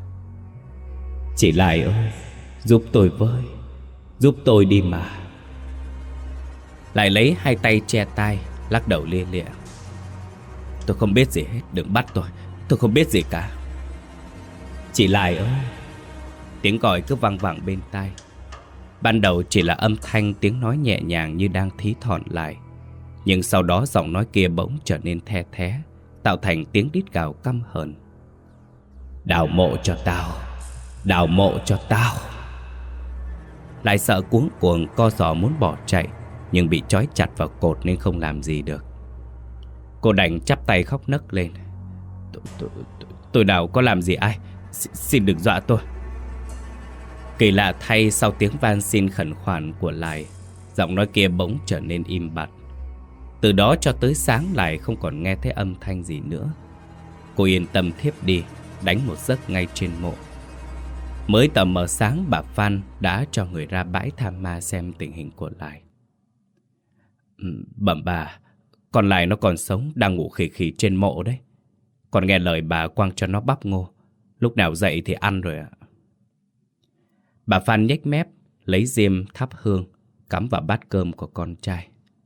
A: Chị Lại ơi, giúp tôi với, giúp tôi đi mà. Lại lấy hai tay che tai, lắc đầu lia lịa. Tôi không biết gì hết, đừng bắt tôi, tôi không biết gì cả. Chị Lại ơi. Tiếng gọi cứ văng vẳng bên tai. Ban đầu chỉ là âm thanh tiếng nói nhẹ nhàng như đang thí thỏn lại. Nhưng sau đó giọng nói kia bỗng trở nên the thé, tạo thành tiếng rít gào căm hờn. Đào mộ cho tao, đào mộ cho tao. Lại sợ cuống cuồng co giò muốn bỏ chạy, nhưng bị trói chặt vào cột nên không làm gì được. Cô đành chắp tay khóc nấc lên. Tôi, tôi, tôi, tôi nào có làm gì ai, X, xin đừng dọa tôi. Kỳ lạ thay, sau tiếng van xin khẩn khoản của Lại, giọng nói kia bỗng trở nên im bặt. Từ đó cho tới sáng lại không còn nghe thấy âm thanh gì nữa. Cô yên tâm thiếp đi, đánh một giấc ngay trên mộ. Mới tờ mờ sáng, bà Phan đã cho người ra bãi tham ma xem tình hình của Lại. Bẩm bà, con Lại nó còn sống, đang ngủ khỉ khỉ trên mộ đấy. Con nghe lời bà quăng cho nó bắp ngô, lúc nào dậy thì ăn rồi ạ. Bà Phan nhếch mép, lấy diêm thắp hương, cắm vào bát cơm của con trai.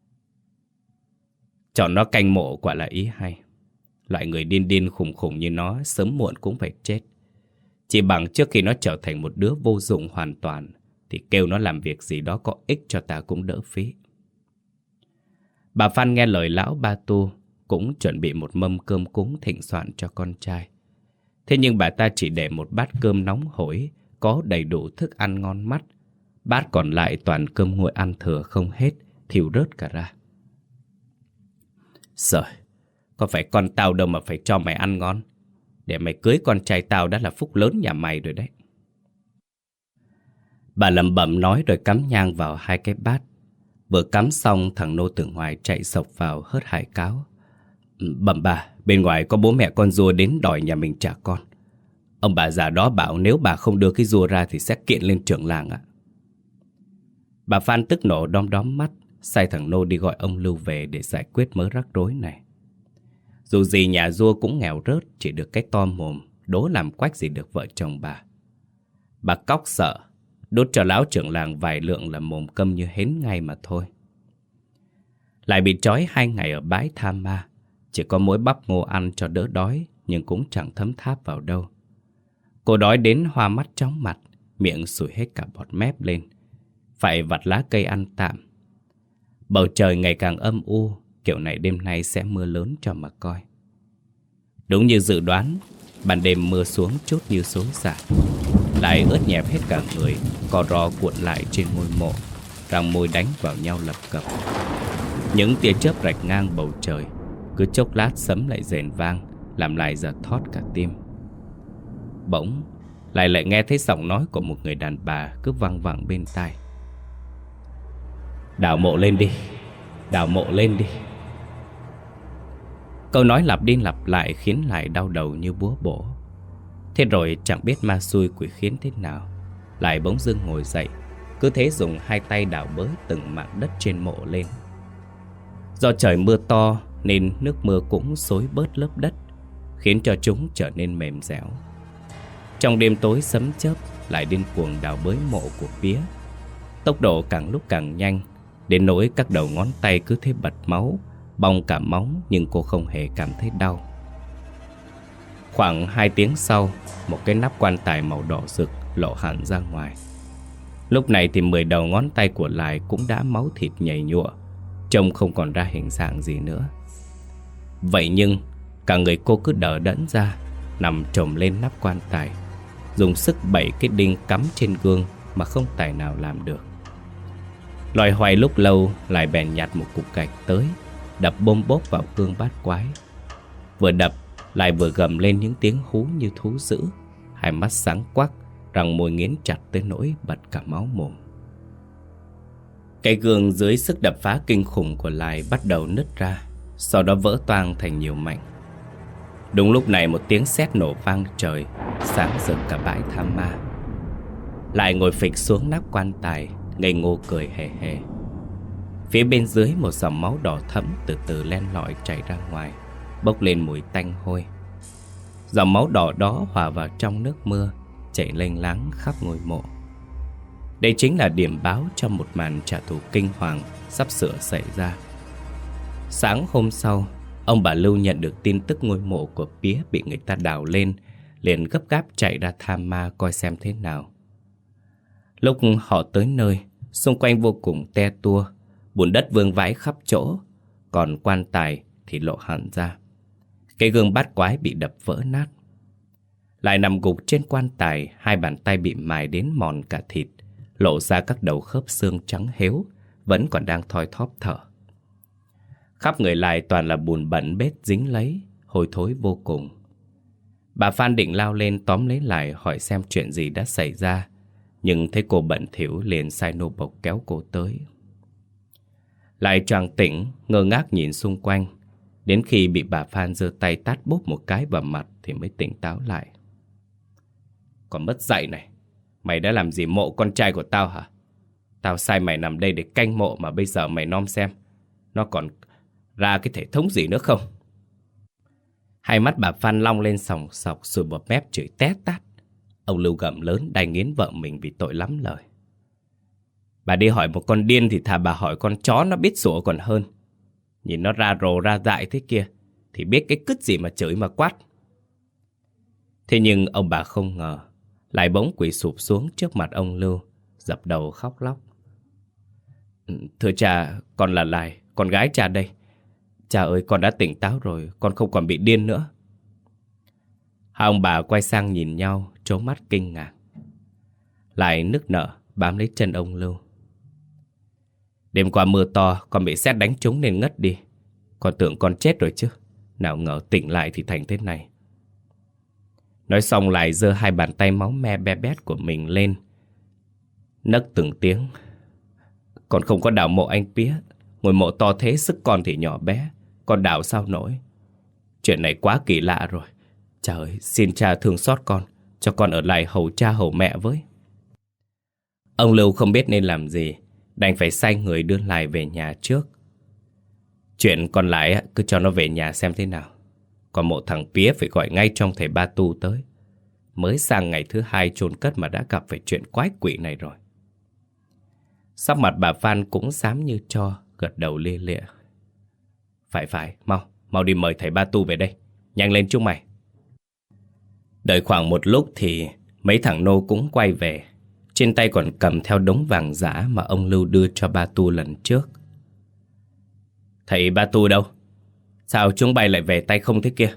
A: Chọn nó canh mộ quả là ý hay. Loại người điên điên khủng khủng như nó sớm muộn cũng phải chết. Chỉ bằng trước khi nó trở thành một đứa vô dụng hoàn toàn thì kêu nó làm việc gì đó có ích cho ta cũng đỡ phí. Bà Phan nghe lời lão Ba Tu, cũng chuẩn bị một mâm cơm cúng thịnh soạn cho con trai. Thế nhưng bà ta chỉ để một bát cơm nóng hổi, có đầy đủ thức ăn ngon mắt. Bát còn lại toàn cơm nguội ăn thừa không hết, thiêu rớt cả ra. Trời, có phải con tao đâu mà phải cho mày ăn ngon. Để mày cưới con trai tao đã là phúc lớn nhà mày rồi đấy. Bà lẩm bẩm nói rồi cắm nhang vào hai cái bát. Vừa cắm xong, thằng nô từ ngoài chạy sộc vào hớt hải cáo. Bẩm bà, bên ngoài có bố mẹ con rùa đến đòi nhà mình trả con. Ông bà già đó bảo nếu bà không đưa cái rùa ra thì sẽ kiện lên trưởng làng ạ. Bà Phan tức nổ đom đóm mắt, sai thằng nô đi gọi ông Lưu về để giải quyết mớ rắc rối này. Dù gì nhà rùa cũng nghèo rớt, chỉ được cái to mồm, đố làm quách gì được vợ chồng bà. Bà cóc sợ, đút cho lão trưởng làng vài lượng là mồm câm như hến ngay mà thôi. Lại bị trói hai ngày ở bãi tha ma. Chỉ có muối bắp ngô ăn cho đỡ đói, nhưng cũng chẳng thấm tháp vào đâu. Cô đói đến hoa mắt chóng mặt, miệng sủi hết cả bọt mép lên, phải vặt lá cây ăn tạm. Bầu trời ngày càng âm u, kiểu này đêm nay sẽ mưa lớn cho mà coi. Đúng như dự đoán, ban đêm mưa xuống chút như xối xả, lại ướt nhẹp hết cả người, cò ro cuộn lại trên ngôi mộ, răng môi đánh vào nhau lập cập. Những tia chớp rạch ngang bầu trời, cứ chốc lát sấm lại rền vang, làm lại giật thót cả tim. Bỗng lại lại nghe thấy giọng nói của một người đàn bà cứ văng vẳng bên tai. Đào mộ lên đi, đào mộ lên đi. Câu nói lặp đi lặp lại khiến lại đau đầu như búa bổ. Thế rồi chẳng biết ma xui quỷ khiến thế nào, lại bỗng dưng ngồi dậy, cứ thế dùng hai tay đào bới từng mảng đất trên mộ lên. Do trời mưa to nên nước mưa cũng xối bớt lớp đất, khiến cho chúng trở nên mềm dẻo. Trong đêm tối sấm chớp lại điên cuồng đào bới mộ của Pía. Tốc độ càng lúc càng nhanh, đến nỗi các đầu ngón tay cứ thế bật máu, bong cả móng, nhưng cô không hề cảm thấy đau. Khoảng hai tiếng sau, một cái nắp quan tài màu đỏ rực lộ hẳn ra ngoài. Lúc này thì mười đầu ngón tay của Lại cũng đã máu thịt nhầy nhụa, trông không còn ra hình dạng gì nữa. Vậy nhưng cả người cô cứ đờ đẫn ra, nằm trồm lên nắp quan tài, dùng sức bẩy cái đinh cắm trên gương mà không tài nào làm được. Loài hoài lúc lâu, Lại bèn nhặt một cục gạch tới, đập bôm bốp vào gương bát quái. Vừa đập, Lại vừa gầm lên những tiếng hú như thú dữ, hai mắt sáng quắc, răng môi nghiến chặt tới nỗi bật cả máu mồm. Cái gương dưới sức đập phá kinh khủng của Lại bắt đầu nứt ra, sau đó vỡ toang thành nhiều mảnh. Đúng lúc này một tiếng sét nổ vang trời, sáng rực cả bãi tha ma. Lại ngồi phịch xuống nắp quan tài, ngây ngô cười hề hề. Phía bên dưới một dòng máu đỏ thẫm từ từ len lỏi chảy ra ngoài, bốc lên mùi tanh hôi. Dòng máu đỏ đó hòa vào trong nước mưa, chảy lênh láng khắp ngôi mộ. Đây chính là điểm báo cho một màn trả thù kinh hoàng sắp sửa xảy ra. Sáng hôm sau, ông bà Lưu nhận được tin tức ngôi mộ của Pía bị người ta đào lên, liền gấp gáp chạy ra Tha Ma coi xem thế nào. Lúc họ tới nơi, xung quanh vô cùng te tua, bùn đất vương vãi khắp chỗ, còn quan tài thì lộ hẳn ra. Cái gương bát quái bị đập vỡ nát. Lại nằm gục trên quan tài, hai bàn tay bị mài đến mòn cả thịt, lộ ra các đầu khớp xương trắng héo, vẫn còn đang thoi thóp thở. Khắp người Lại toàn là bùn bẩn bết dính lấy, hôi thối vô cùng. Bà Phan định lao lên tóm lấy Lại hỏi xem chuyện gì đã xảy ra, nhưng thấy cô bận thỉu liền sai nô bộc kéo cô tới. Lại choàng tỉnh, ngơ ngác nhìn xung quanh, đến khi bị bà Phan giơ tay tát bốp một cái vào mặt thì mới tỉnh táo lại. Còn mất dạy này, mày đã làm gì mộ con trai của tao hả? Tao sai mày nằm đây để canh mộ mà bây giờ mày nom xem nó còn ra cái thể thống gì nữa không? Hai mắt bà Phan long lên sòng sọc, sùi bọt mép chửi tét tát. Ông Lưu gầm lớn đành nghiến vợ mình vì tội lắm lời. Bà đi hỏi một con điên thì thà bà hỏi con chó nó biết sủa còn hơn. Nhìn nó ra rồ ra dại thế kia thì biết cái cứt gì mà chửi mà quát. Thế nhưng ông bà không ngờ, Lại bỗng quỳ sụp xuống trước mặt ông Lưu, dập đầu khóc lóc. Thưa cha, con là Lại, con gái cha đây. Cha ơi, con đã tỉnh táo rồi, con không còn bị điên nữa. Hai ông bà quay sang nhìn nhau, trố mắt kinh ngạc. Lại nức nở, bám lấy chân ông Lưu. Đêm qua mưa to, con bị sét đánh trúng nên ngất đi. Con tưởng con chết rồi chứ, nào ngờ tỉnh lại thì thành thế này. Nói xong Lại giơ hai bàn tay máu me be bét của mình lên, nấc từng tiếng. Con không có đào mộ anh Pía. Ngôi mộ to thế, sức con thì nhỏ bé, con đào sao nổi. Chuyện này quá kỳ lạ rồi. Trời ơi, xin cha thương xót con, cho con ở lại hầu cha hầu mẹ với. Ông Lưu không biết nên làm gì, đành phải sai người đưa Lại về nhà trước. Chuyện còn lại cứ cho nó về nhà xem thế nào. Còn mộ thằng Pía phải gọi ngay trong thầy Ba Tu tới, Mới sang ngày thứ hai chôn cất mà đã gặp phải chuyện quái quỷ này rồi. Sắc mặt bà Phan cũng xám như tro, gật đầu lia lịa. Phải phải, mau, mau đi mời thầy Ba Tu về đây. Nhanh lên chúng mày. Đợi khoảng một lúc thì mấy thằng nô cũng quay về. Trên tay còn cầm theo đống vàng giả mà ông Lưu đưa cho Ba Tu lần trước. Thầy Ba Tu đâu? Sao chúng bay lại về tay không thế kia?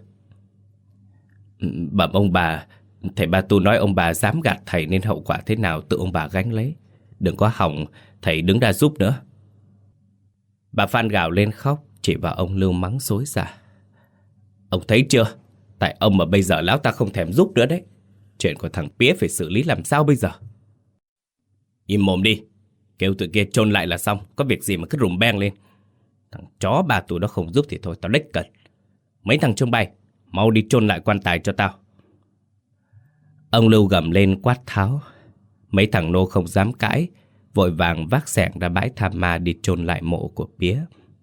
A: Bẩm ông bà, thầy Ba Tu nói ông bà dám gạt thầy nên hậu quả thế nào tự ông bà gánh lấy. Đừng có hỏng, thầy đứng ra giúp nữa. Bà Phan gào lên khóc, chỉ vào ông Lưu mắng xối xả. Ông thấy chưa? Tại ông mà bây giờ lão ta không thèm giúp nữa đấy. Chuyện của thằng Pía phải xử lý làm sao bây giờ? Im mồm đi. Kêu tụi kia chôn lại là xong. Có việc gì mà cứ rùm beng lên. Thằng chó bà tụi nó không giúp thì thôi, tao đếch cần. Mấy thằng trông bay, mau đi chôn lại quan tài cho tao. Ông Lưu gầm lên quát tháo. Mấy thằng nô không dám cãi, vội vàng vác xẻng ra bãi Tham Ma đi chôn lại mộ của Pía.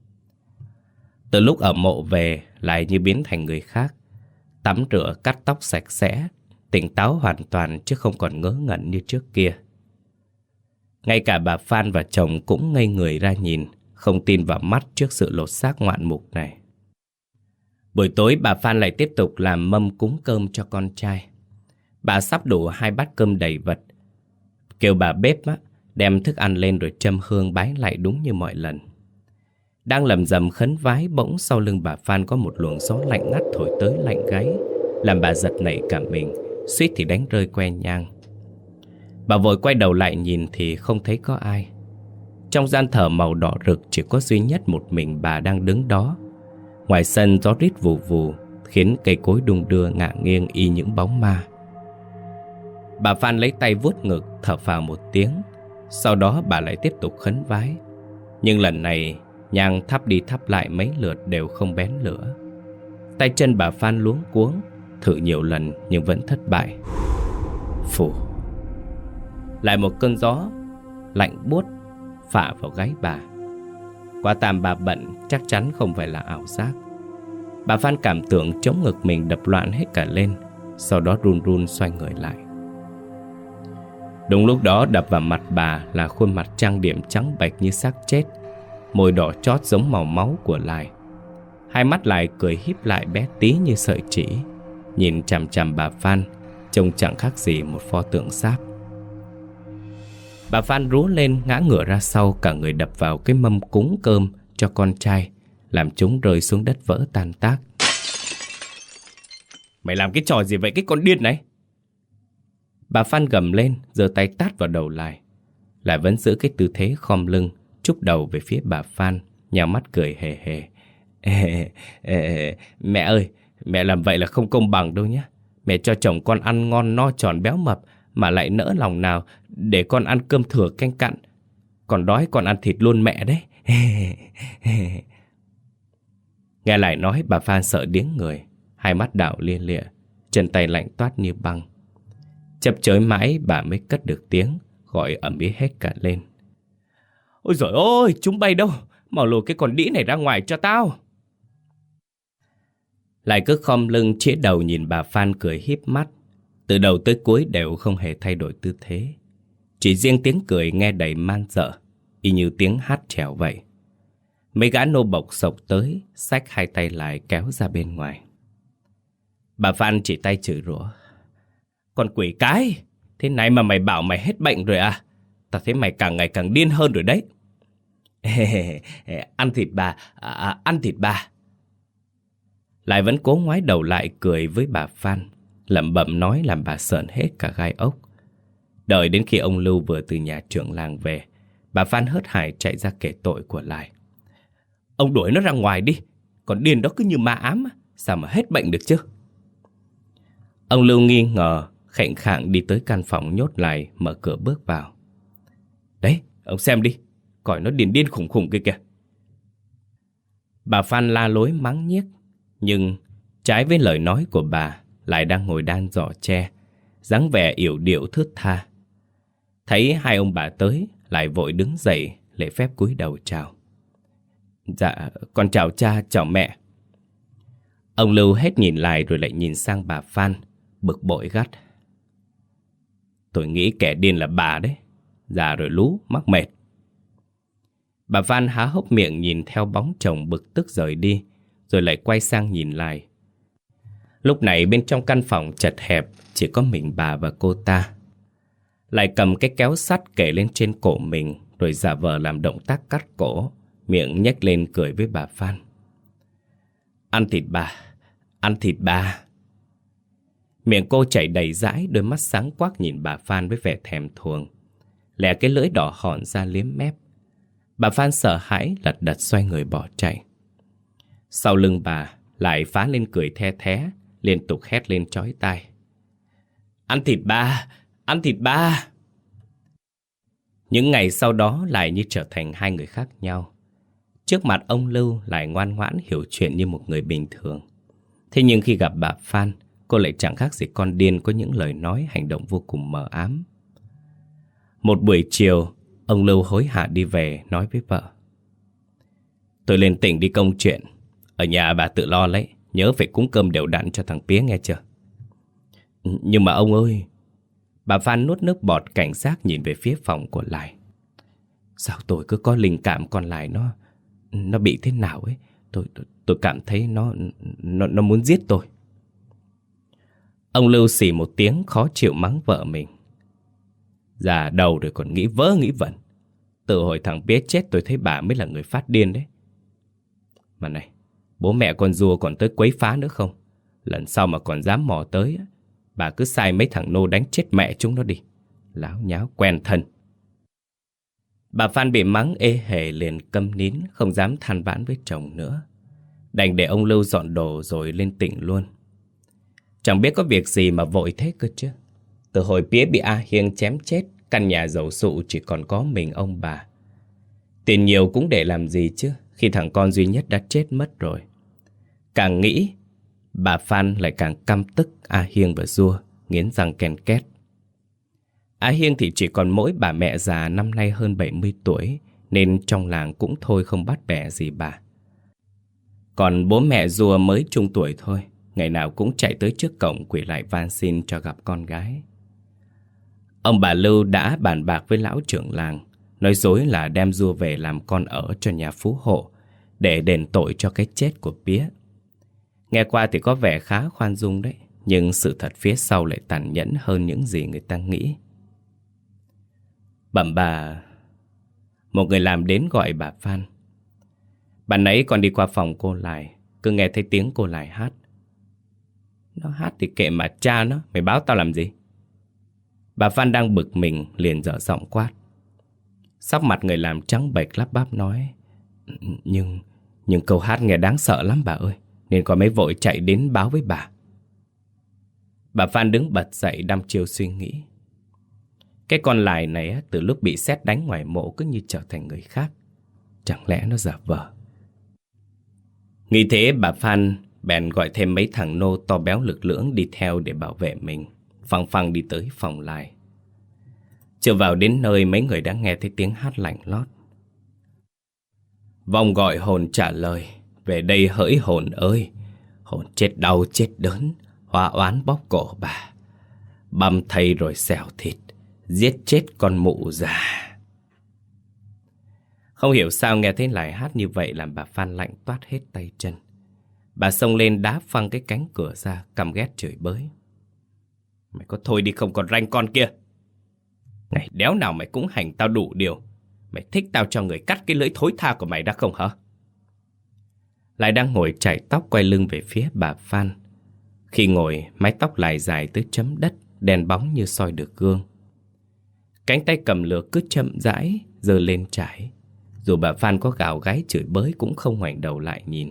A: Từ lúc ở mộ về lại như biến thành người khác. Tắm rửa cắt tóc sạch sẽ, tỉnh táo hoàn toàn chứ không còn ngớ ngẩn như trước kia. Ngay cả bà Phan và chồng cũng ngây người ra nhìn, không tin vào mắt trước sự lột xác ngoạn mục này. Buổi tối bà Phan lại tiếp tục làm mâm cúng cơm cho con trai. Bà sắp đủ hai bát cơm đầy vật. Kêu bà bếp á, đem thức ăn lên rồi châm hương bái lại đúng như mọi lần. Đang lầm rầm khấn vái, bỗng sau lưng bà Phan có một luồng gió lạnh ngắt thổi tới lạnh gáy, làm bà giật nảy cả mình, suýt thì đánh rơi que nhang. Bà vội quay đầu lại nhìn thì không thấy có ai. Trong gian thờ màu đỏ rực chỉ có duy nhất một mình bà đang đứng đó. Ngoài sân gió rít vù vù, khiến cây cối đung đưa ngả nghiêng y những bóng ma. Bà Phan lấy tay vuốt ngực, thở phào một tiếng. Sau đó bà lại tiếp tục khấn vái. Nhưng lần này nhang thắp đi thắp lại mấy lượt đều không bén lửa. Tay chân bà Phan luống cuống, thử nhiều lần nhưng vẫn thất bại. Phù. Lại một cơn gió lạnh buốt phả vào gáy bà. Quả tam bà bận chắc chắn không phải là ảo giác. Bà Phan cảm tưởng chống ngực mình đập loạn hết cả lên, sau đó run run xoay người lại. Đúng lúc đó đập vào mặt bà là khuôn mặt trang điểm trắng bệch như xác chết, môi đỏ chót giống màu máu của Lai. Hai mắt Lai cười híp lại bé tí như sợi chỉ, nhìn chằm chằm bà Phan, trông chẳng khác gì một pho tượng sáp. Bà Phan rú lên ngã ngửa ra sau, cả người đập vào cái mâm cúng cơm cho con trai, làm chúng rơi xuống đất vỡ tan tác. Mày làm cái trò gì vậy cái con điên này? Bà Phan gầm lên, giơ tay tát vào đầu Lai. Lại vẫn giữ cái tư thế khom lưng, chúc đầu về phía bà Phan, nhào mắt cười hề hề. Ê, ê, ê, mẹ ơi, mẹ làm vậy là không công bằng đâu nhé. Mẹ cho chồng con ăn ngon no tròn béo mập mà lại nỡ lòng nào để con ăn cơm thừa canh cặn. Còn đói còn ăn thịt luôn mẹ đấy. Nghe lại nói bà Phan sợ điếng người, hai mắt đảo lia lịa, chân tay lạnh toát như băng. Chập chới mãi bà mới cất được tiếng, gọi ầm ĩ hết cả lên. Ôi giời ơi, chúng bay đâu? Mau lùi cái con đĩ này ra ngoài cho tao. Lại cứ khom lưng chĩa đầu nhìn bà Phan cười híp mắt. Từ đầu tới cuối đều không hề thay đổi tư thế. Chỉ riêng tiếng cười nghe đầy man dợ, y như tiếng hát trèo vậy. Mấy gã nô bộc xộc tới, xách hai tay lại kéo ra bên ngoài. Bà Phan chỉ tay chửi rủa. Con quỷ cái, thế này mà mày bảo mày hết bệnh rồi à? Tao thấy mày càng ngày càng điên hơn rồi đấy. Ăn thịt bà, à, ăn thịt bà. Lại vẫn cố ngoái đầu lại cười với bà Phan, lẩm bẩm nói làm bà sợn hết cả gai ốc. Đợi đến khi ông Lưu vừa từ nhà trưởng làng về, bà Phan hớt hải chạy ra kể tội của Lai. Ông đuổi nó ra ngoài đi, còn điên đó cứ như ma ám, sao mà hết bệnh được chứ? Ông Lưu nghi ngờ, khệnh khạng đi tới căn phòng nhốt lại, mở cửa bước vào. Đấy, ông xem đi, coi nó điên điên khủng khủng kia kìa. Bà Phan la lối mắng nhiếc, nhưng trái với lời nói của bà, lại đang ngồi đan giỏ tre, dáng vẻ yểu điệu thướt tha. Thấy hai ông bà tới, lại vội đứng dậy, lễ phép cúi đầu chào. Dạ, con chào cha, chào mẹ. Ông Lưu hết nhìn lại rồi lại nhìn sang bà Phan, bực bội gắt. Tôi nghĩ kẻ điên là bà đấy. Già rồi lú, mắc mệt. Bà Phan há hốc miệng nhìn theo bóng chồng bực tức rời đi, rồi lại quay sang nhìn lại. Lúc này bên trong căn phòng chật hẹp, chỉ có mình bà và cô ta. Lại cầm cái kéo sắt kể lên trên cổ mình, rồi giả vờ làm động tác cắt cổ, miệng nhếch lên cười với bà Phan. Ăn thịt bà, ăn thịt bà. Miệng cô chảy đầy dãi, đôi mắt sáng quắc nhìn bà Phan với vẻ thèm thuồng. Lẹ cái lưỡi đỏ hòn ra liếm mép. Bà Phan sợ hãi lật đật xoay người bỏ chạy. Sau lưng bà lại phá lên cười the thé, liên tục hét lên chói tai. Ăn thịt bà, ăn thịt bà. Những ngày sau đó lại như trở thành hai người khác nhau. Trước mặt ông Lưu lại ngoan ngoãn hiểu chuyện như một người bình thường. Thế nhưng khi gặp bà Phan, cô lại chẳng khác gì con điên có những lời nói hành động vô cùng mờ ám. Một buổi chiều, ông Lưu hối hả đi về nói với vợ. Tôi lên tỉnh đi công chuyện. Ở nhà bà tự lo lấy. Nhớ phải cúng cơm đều đặn cho thằng Pía nghe chưa? Nhưng mà ông ơi. Bà Phan nuốt nước bọt cảnh giác nhìn về phía phòng của Lại. Sao tôi cứ có linh cảm con Lại nó Nó bị thế nào ấy. Tôi tôi, tôi cảm thấy nó, nó Nó muốn giết tôi. Ông Lưu xì một tiếng khó chịu mắng vợ mình. Già đầu rồi còn nghĩ vớ nghĩ vẩn. Từ hồi thằng Pía chết tôi thấy bà mới là người phát điên đấy. Mà này, bố mẹ con Rùa còn tới quấy phá nữa không? Lần sau mà còn dám mò tới, bà cứ sai mấy thằng nô đánh chết mẹ chúng nó đi. Láo nháo quen thân. Bà Phan bị mắng ê hề liền câm nín, không dám than vãn với chồng nữa. Đành để ông Lưu dọn đồ rồi lên tỉnh luôn. Chẳng biết có việc gì mà vội thế cơ chứ. Từ hồi Pía bị A Hiêng chém chết, căn nhà dầu sụ chỉ còn có mình ông bà. Tiền nhiều cũng để làm gì chứ, khi thằng con duy nhất đã chết mất rồi. Càng nghĩ, bà Phan lại càng căm tức A Hiêng và Rua, nghiến răng ken két. A Hiêng thì chỉ còn mỗi bà mẹ già năm nay hơn bảy mươi tuổi, nên trong làng cũng thôi không bắt bẻ gì bà. Còn bố mẹ Rua mới trung tuổi thôi, ngày nào cũng chạy tới trước cổng quỳ lại van xin cho gặp con gái. Ông bà Lưu đã bàn bạc với lão trưởng làng, nói dối là đem Rua về làm con ở cho nhà phú hộ, để đền tội cho cái chết của Pía. Nghe qua thì có vẻ khá khoan dung đấy, nhưng sự thật phía sau lại tàn nhẫn hơn những gì người ta nghĩ. Bẩm bà, một người làm đến gọi bà Phan. Bà nãy còn đi qua phòng cô Lại, cứ nghe thấy tiếng cô Lại hát. Nó hát thì kệ mà cha nó, mày báo tao làm gì? Bà Phan đang bực mình liền dở giọng quát. Sắc mặt người làm trắng bệch lắp bắp nói. Nhưng, nhưng câu hát nghe đáng sợ lắm bà ơi, nên con mới vội chạy đến báo với bà. Bà Phan đứng bật dậy đăm chiêu suy nghĩ. Cái con Lại này từ lúc bị sét đánh ngoài mộ cứ như trở thành người khác. Chẳng lẽ nó giả vờ? Nghĩ thế bà Phan bèn gọi thêm mấy thằng nô to béo lực lưỡng đi theo để bảo vệ mình, phăng phăng đi tới phòng Lại. Chưa vào đến nơi mấy người đã nghe thấy tiếng hát lạnh lót. Vòng gọi hồn trả lời, về đây hỡi hồn ơi, hồn chết đau chết đớn, hóa oán bóp cổ bà, băm thây rồi xẻo thịt, giết chết con mụ già. Không hiểu sao nghe thấy lời hát như vậy làm bà Phan lạnh toát hết tay chân. Bà xông lên đá phăng cái cánh cửa ra, căm ghét chửi bới. Mày có thôi đi không còn ranh con kia. Ngày đéo nào mày cũng hành tao đủ điều. Mày thích tao cho người cắt cái lưỡi thối tha của mày đã không hả? Lại đang ngồi chải tóc quay lưng về phía bà Phan. Khi ngồi, mái tóc lại dài tới chấm đất, đen bóng như soi được gương. Cánh tay cầm lược cứ chậm rãi, giơ lên trải. Dù bà Phan có gào gáy chửi bới cũng không ngoảnh đầu lại nhìn.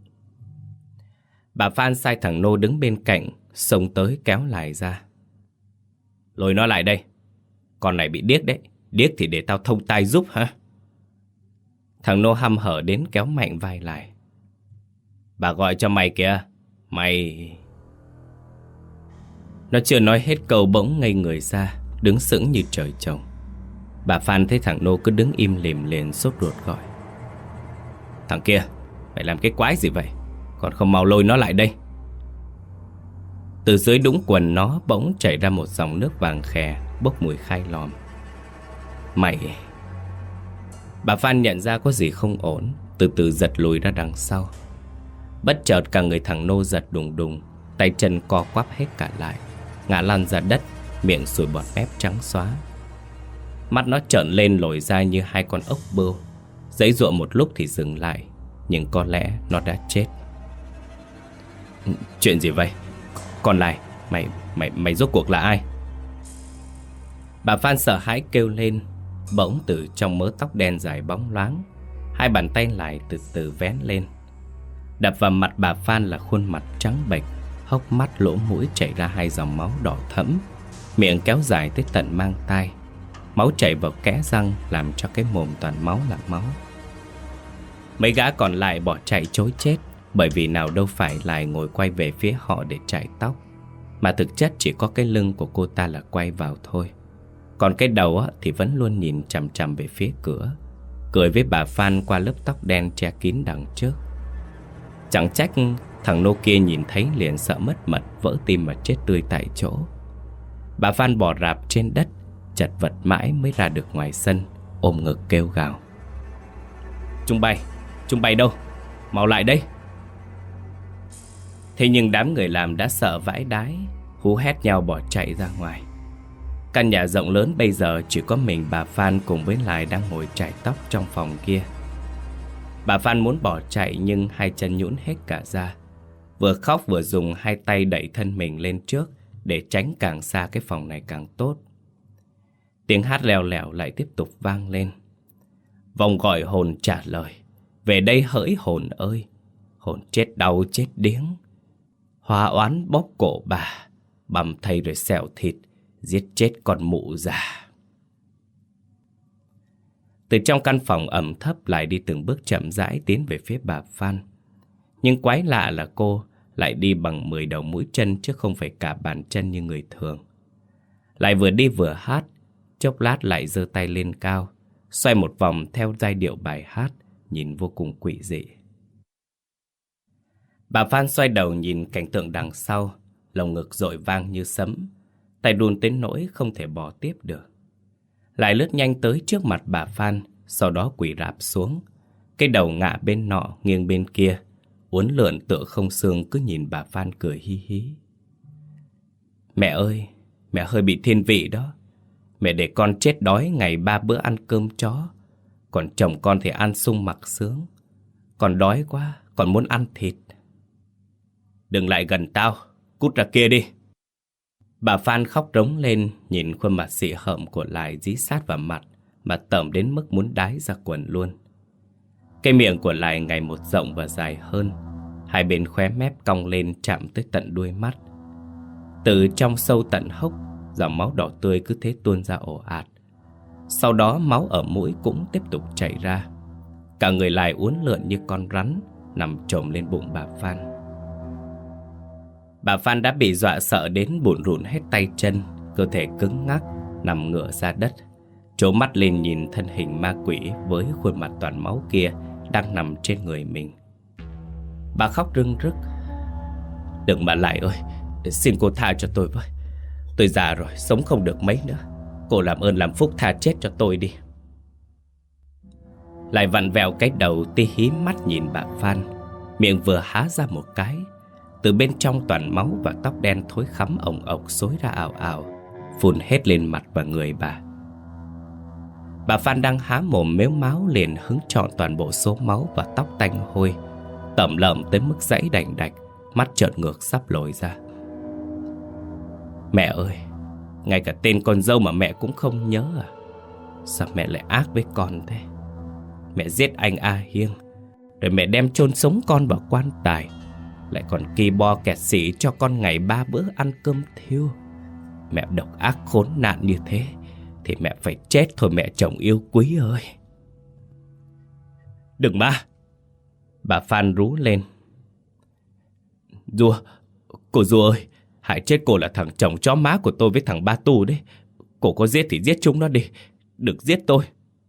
A: Bà Phan sai thằng nô đứng bên cạnh, xông tới kéo lại ra. Lôi nó lại đây. Con này bị điếc đấy. Điếc thì để tao thông tai giúp hả? Thằng nô hăm hở đến kéo mạnh vai lại. Bà gọi cho mày kìa. Mày... Nó chưa nói hết câu bỗng ngây người ra, đứng sững như trời trồng. Bà Phan thấy thằng nô cứ đứng im lìm liền sốt ruột gọi. Thằng kia, mày làm cái quái gì vậy? Còn không mau lôi nó lại đây. Từ dưới đũng quần nó bỗng chảy ra một dòng nước vàng khè, bốc mùi khai lòm. Mày... Bà Phan nhận ra có gì không ổn, từ từ giật lùi ra đằng sau. Bất chợt cả người thằng Nô giật đùng đùng, tay chân co quắp hết cả lại, ngã lăn ra đất, miệng sùi bọt mép trắng xóa. Mắt nó trợn lên lồi ra như hai con ốc bươu, giãy giụa một lúc thì dừng lại, nhưng có lẽ nó đã chết. Chuyện gì vậy? Còn lại, mày, mày, mày rốt cuộc là ai? Bà Phan sợ hãi kêu lên. Bỗng từ trong mớ tóc đen dài bóng loáng, hai bàn tay lại từ từ vén lên. Đập vào mặt bà Phan là khuôn mặt trắng bệch, hốc mắt lỗ mũi chảy ra hai dòng máu đỏ thẫm, miệng kéo dài tới tận mang tai. Máu chảy vào kẽ răng làm cho cái mồm toàn máu là máu. Mấy gã còn lại bỏ chạy trối chết, bởi vì nào đâu phải lại ngồi quay về phía họ để chải tóc, mà thực chất chỉ có cái lưng của cô ta là quay vào thôi. Còn cái đầu á, thì vẫn luôn nhìn chằm chằm về phía cửa, cười với bà Phan qua lớp tóc đen che kín đằng trước. Chẳng trách thằng Nô kia nhìn thấy liền sợ mất mật, vỡ tim mà chết tươi tại chỗ. Bà Phan bò rạp trên đất, chật vật mãi mới ra được ngoài sân, ôm ngực kêu gào: Chúng bay, chúng bay đâu? Mau lại đây! Thế nhưng đám người làm đã sợ vãi đái, hú hét nhau bỏ chạy ra ngoài. Căn nhà rộng lớn bây giờ chỉ có mình bà Phan cùng với Lại đang ngồi chải tóc trong phòng kia. Bà Phan muốn bỏ chạy nhưng hai chân nhũn hết cả ra, vừa khóc vừa dùng hai tay đẩy thân mình lên trước để tránh càng xa cái phòng này càng tốt. Tiếng hát lèo lèo lại tiếp tục vang lên. Vòng gọi hồn trả lời: Về đây hỡi hồn ơi, hồn chết đau chết điếng. Hóa oán bóp cổ bà, bằm thây rồi xẻo thịt, giết chết con mụ già. Từ trong căn phòng ẩm thấp Lại đi từng bước chậm rãi tiến về phía bà Phan. Nhưng quái lạ là cô lại đi bằng mười đầu mũi chân chứ không phải cả bàn chân như người thường. Lại vừa đi vừa hát, chốc lát lại giơ tay lên cao, xoay một vòng theo giai điệu bài hát, nhìn vô cùng quỷ dị. Bà Phan xoay đầu nhìn cảnh tượng đằng sau, lồng ngực dội vang như sấm, tay run đến nỗi không thể bỏ tiếp được. Lại lướt nhanh tới trước mặt bà Phan, sau đó quỳ rạp xuống, cái đầu ngả bên nọ nghiêng bên kia, uốn lượn tựa không xương, cứ nhìn bà Phan cười hi hí. Mẹ ơi, mẹ hơi bị thiên vị đó. Mẹ để con chết đói ngày ba bữa ăn cơm chó, còn chồng con thì ăn sung mặc sướng. Con đói quá, con muốn ăn thịt. Đừng lại gần tao, cút ra kia đi. Bà Phan khóc rống lên, nhìn khuôn mặt xị hợm của Lại dí sát vào mặt mà tởm đến mức muốn đái ra quần luôn. Cái miệng của Lại ngày một rộng và dài hơn, hai bên khóe mép cong lên chạm tới tận đuôi mắt. Từ trong sâu tận hốc, dòng máu đỏ tươi cứ thế tuôn ra ồ ạt. Sau đó máu ở mũi cũng tiếp tục chảy ra. Cả người Lại uốn lượn như con rắn, nằm chồm lên bụng bà Phan. Bà Phan đã bị dọa sợ đến bủn rủn hết tay chân, cơ thể cứng ngắc, nằm ngửa ra đất, trố mắt lên nhìn thân hình ma quỷ với khuôn mặt toàn máu kia đang nằm trên người mình. Bà khóc rưng rức: Đừng mà Lại ơi, xin cô tha cho tôi với. Tôi già rồi, sống không được mấy nữa. Cô làm ơn làm phúc tha chết cho tôi đi. Lại vặn vẹo cái đầu, tí hí mắt nhìn bà Phan, miệng vừa há ra một cái, từ bên trong toàn máu và tóc đen thối khắm ồng ộc xối ra ào ào, phun hết lên mặt và người bà. Bà Phan đang há mồm mếu máo liền hứng trọn toàn bộ số máu và tóc tanh hôi, tẩm lợm tới mức dãy đành đạch, mắt trợn ngược sắp lồi ra. Mẹ ơi, ngay cả tên con dâu mà mẹ cũng không nhớ à? Sao mẹ lại ác với con thế? Mẹ giết anh A Hiêng, rồi mẹ đem chôn sống con vào quan tài, lại còn ki bo kẹt xỉ cho con ngày ba bữa ăn cơm thiêu. Mẹ độc ác khốn nạn như thế thì mẹ phải chết thôi mẹ chồng yêu quý ơi. Đừng mà! Bà Phan rú lên. Dua, cô Dua ơi, hại chết cô là thằng chồng chó má của tôi với thằng Ba Tu đấy. Cô có giết thì giết chúng nó đi, đừng giết tôi.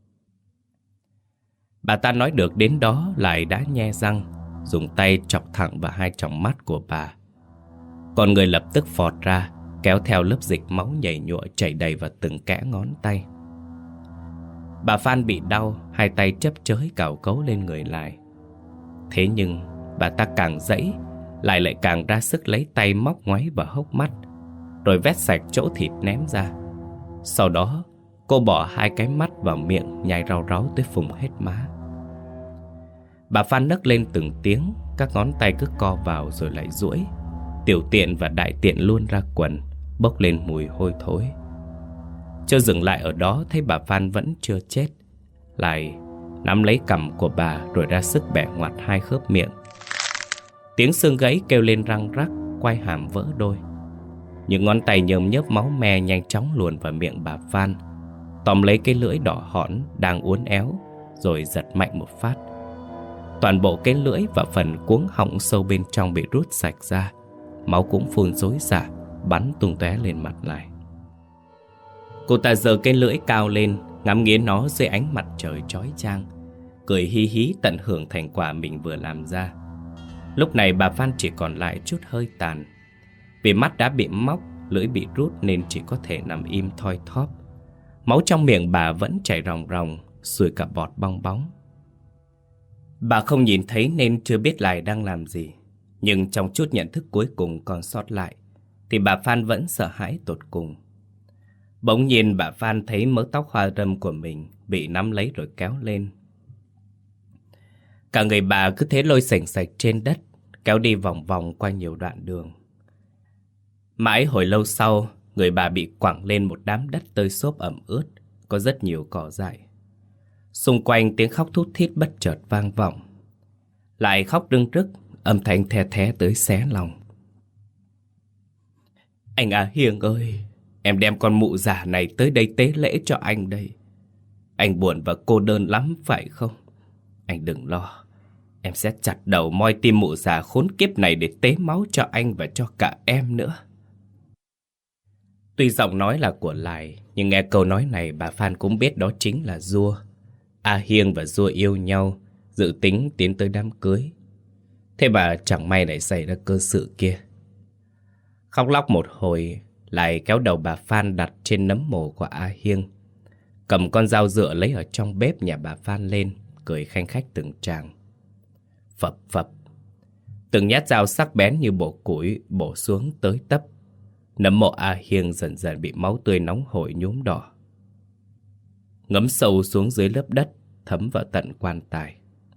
A: Bà ta nói được đến đó Lại đã nhe răng, dùng tay chọc thẳng vào hai tròng mắt của bà. Con người lập tức phọt ra, kéo theo lớp dịch máu nhầy nhụa chảy đầy vào từng kẽ ngón tay. Bà Phan bị đau, hai tay chấp chới cào cấu lên người lại. Thế nhưng bà ta càng giãy, lại lại càng ra sức lấy tay móc ngoáy vào hốc mắt, rồi vét sạch chỗ thịt ném ra. Sau đó cô bỏ hai cái mắt vào miệng, nhai rau ráu tới phùng hết má. Bà Phan nấc lên từng tiếng, các ngón tay cứ co vào rồi lại duỗi. Tiểu tiện và đại tiện luôn ra quần, bốc lên mùi hôi thối. Chưa dừng lại ở đó, thấy bà Phan vẫn chưa chết, lại nắm lấy cằm của bà rồi ra sức bẻ ngoặt hai khớp miệng. Tiếng xương gãy kêu lên răng rắc, quai hàm vỡ đôi. Những ngón tay nhơm nhớp máu me nhanh chóng luồn vào miệng bà Phan, tóm lấy cái lưỡi đỏ hõn đang uốn éo, rồi giật mạnh một phát. Toàn bộ cái lưỡi và phần cuống họng sâu bên trong bị rút sạch ra. Máu cũng phun rối rả, bắn tung tóe lên mặt lại. Cô ta giơ cái lưỡi cao lên, ngắm nghía nó dưới ánh mặt trời chói chang, cười hi hí tận hưởng thành quả mình vừa làm ra. Lúc này bà Phan chỉ còn lại chút hơi tàn. Vì mắt đã bị móc, lưỡi bị rút nên chỉ có thể nằm im thoi thóp. Máu trong miệng bà vẫn chảy ròng ròng, sùi cả bọt bong bóng. Bà không nhìn thấy nên chưa biết Lài đang làm gì. Nhưng trong chút nhận thức cuối cùng còn sót lại thì bà Phan vẫn sợ hãi tột cùng. Bỗng nhiên bà Phan thấy mớ tóc hoa râm của mình bị nắm lấy rồi kéo lên. Cả người bà cứ thế lôi xềnh xạch trên đất, kéo đi vòng vòng qua nhiều đoạn đường. Mãi hồi lâu sau, người bà bị quẳng lên một đám đất tơi xốp ẩm ướt, có rất nhiều cỏ dại. Xung quanh tiếng khóc thút thít bất chợt vang vọng. Lại khóc rưng rức, âm thanh the thé tới xé lòng. Anh A Hiền ơi, em đem con mụ già này tới đây tế lễ cho anh đây. Anh buồn và cô đơn lắm phải không? Anh đừng lo, em sẽ chặt đầu moi tim mụ già khốn kiếp này để tế máu cho anh và cho cả em nữa. Tuy giọng nói là của Lài, nhưng nghe câu nói này bà Phan cũng biết đó chính là Dua. A Hiền và Dua yêu nhau, dự tính tiến tới đám cưới. Thế mà chẳng may lại xảy ra cơ sự kia. Khóc lóc một hồi, lại kéo đầu bà Phan đặt trên nấm mồ của A Hiền, cầm con dao dựa lấy ở trong bếp nhà bà Phan lên, cười khanh khách từng tràng. Phập phập, từng nhát dao sắc bén như bổ củi bổ xuống tới tấp. Nấm mộ A Hiền dần dần bị máu tươi nóng hổi nhuốm đỏ, ngấm sâu xuống dưới lớp đất, thấm vào tận quan tài.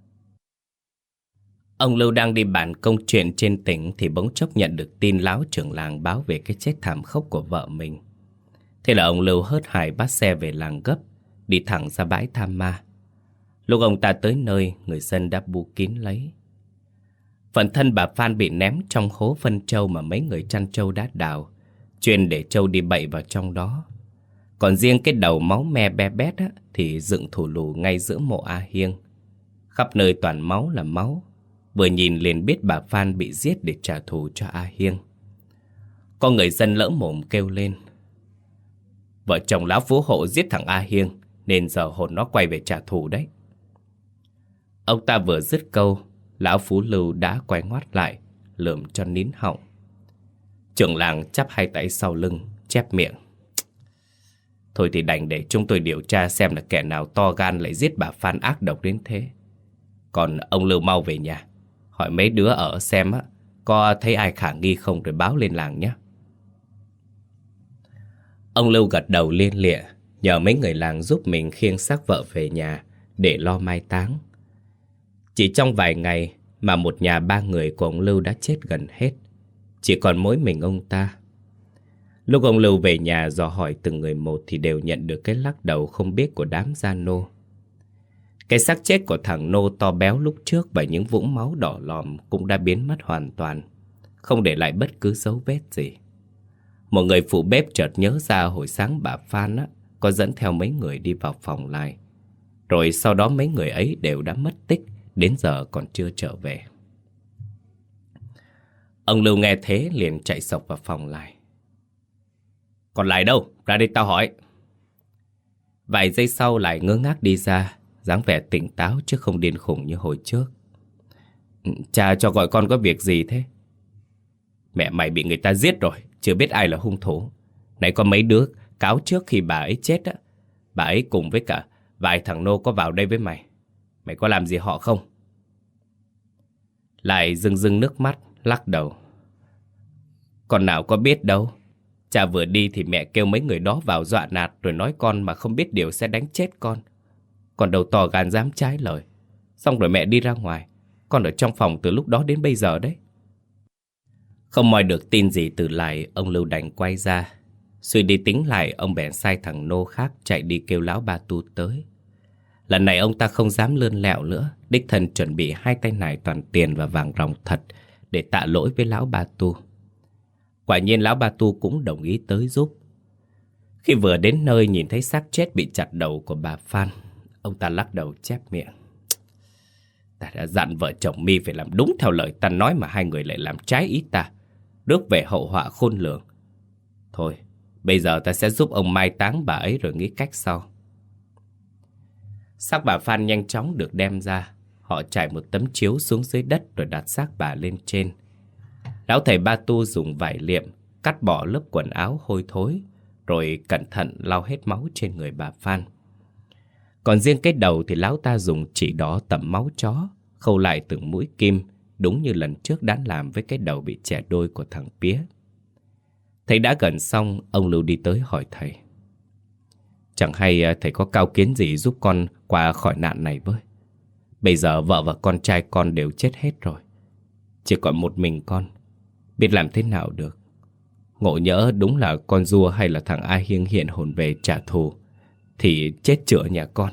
A: Ông Lưu đang đi bàn công chuyện trên tỉnh thì bỗng chốc nhận được tin lão trưởng làng báo về cái chết thảm khốc của vợ mình. Thế là ông Lưu hớt hải bắt xe về làng gấp, đi thẳng ra bãi Tham Ma. Lúc ông ta tới nơi, người dân đã bu kín lấy. Phần thân bà Phan bị ném trong hố phân trâu mà mấy người chăn trâu đã đào, chuyên để trâu đi bậy vào trong đó. Còn riêng cái đầu máu me be bét á, thì dựng thù lù ngay giữa mộ A Hiền. Khắp nơi toàn máu là máu. Vừa nhìn liền biết bà Phan bị giết để trả thù cho A Hiền. Có người dân lỡ mồm kêu lên: vợ chồng lão phú hộ giết thằng A Hiền, nên giờ hồn nó quay về trả thù đấy. Ông ta vừa dứt câu, lão Phú Lưu đã quay ngoắt lại, lườm cho nín họng. Trưởng làng chắp hai tay sau lưng, chép miệng: thôi thì đành để chúng tôi điều tra xem là kẻ nào to gan lại giết bà Phan ác độc đến thế. Còn ông Lưu mau về nhà, hỏi mấy đứa ở xem á, có thấy ai khả nghi không rồi báo lên làng nhé. Ông Lưu gật đầu liên lịa, nhờ mấy người làng giúp mình khiêng xác vợ về nhà để lo mai táng. Chỉ trong vài ngày mà một nhà ba người của ông Lưu đã chết gần hết, chỉ còn mỗi mình ông ta. Lúc ông Lưu về nhà dò hỏi từng người một thì đều nhận được cái lắc đầu không biết của đám gia nô. Cái xác chết của thằng nô to béo lúc trước và những vũng máu đỏ lòm cũng đã biến mất hoàn toàn, không để lại bất cứ dấu vết gì. Một người phụ bếp chợt nhớ ra hồi sáng bà Phan á, có dẫn theo mấy người đi vào phòng lại. Rồi sau đó mấy người ấy đều đã mất tích, đến giờ còn chưa trở về. Ông Lưu nghe thế liền chạy sộc vào phòng lại. Còn lại đâu? Ra đây tao hỏi. Vài giây sau lại ngơ ngác đi ra, dáng vẻ tỉnh táo chứ không điên khùng như hồi trước. Cha cho gọi con có việc gì thế? Mẹ mày bị người ta giết rồi, chưa biết ai là hung thủ. Nãy có mấy đứa cáo trước khi bà ấy chết á, bà ấy cùng với cả vài thằng nô có vào đây với mày. Mày có làm gì họ không? Lại rưng rưng nước mắt, lắc đầu. Con nào có biết đâu. Cha vừa đi thì mẹ kêu mấy người đó vào dọa nạt, rồi nói con mà không biết điều sẽ đánh chết con. Còn đầu to gan dám trái lời. Xong rồi mẹ đi ra ngoài. Con ở trong phòng từ lúc đó đến bây giờ đấy. Không moi được tin gì từ Lại, ông Lưu đành quay ra. Suy đi tính lại, ông bèn sai thằng nô khác chạy đi kêu lão Ba Tu tới. Lần này ông ta không dám lươn lẹo nữa, đích thân chuẩn bị hai tay nải toàn tiền và vàng ròng thật để tạ lỗi với lão Ba Tu. Quả nhiên lão Ba Tu cũng đồng ý tới giúp. Khi vừa đến nơi nhìn thấy xác chết bị chặt đầu của bà Phan, ông ta lắc đầu chép miệng. Ta đã dặn vợ chồng mi phải làm đúng theo lời ta nói mà hai người lại làm trái ý ta, rước về hậu họa khôn lường. Thôi, bây giờ ta sẽ giúp ông mai táng bà ấy rồi nghĩ cách sau. Xác bà Phan nhanh chóng được đem ra. Họ trải một tấm chiếu xuống dưới đất rồi đặt xác bà lên trên. Lão thầy Ba Tu dùng vải liệm cắt bỏ lớp quần áo hôi thối, rồi cẩn thận lau hết máu trên người bà Phan. Còn riêng cái đầu thì lão ta dùng chỉ đỏ tẩm máu chó, khâu lại từng mũi kim, đúng như lần trước đã làm với cái đầu bị chẻ đôi của thằng Pía. Thầy đã gần xong, ông Lưu đi tới hỏi thầy. Chẳng hay thầy có cao kiến gì giúp con qua khỏi nạn này với. Bây giờ vợ và con trai con đều chết hết rồi. Chỉ còn một mình con, biết làm thế nào được. Ngộ nhỡ đúng là con rùa hay là thằng A Hiêng hiện hồn về trả thù thì chết chữa nhà con.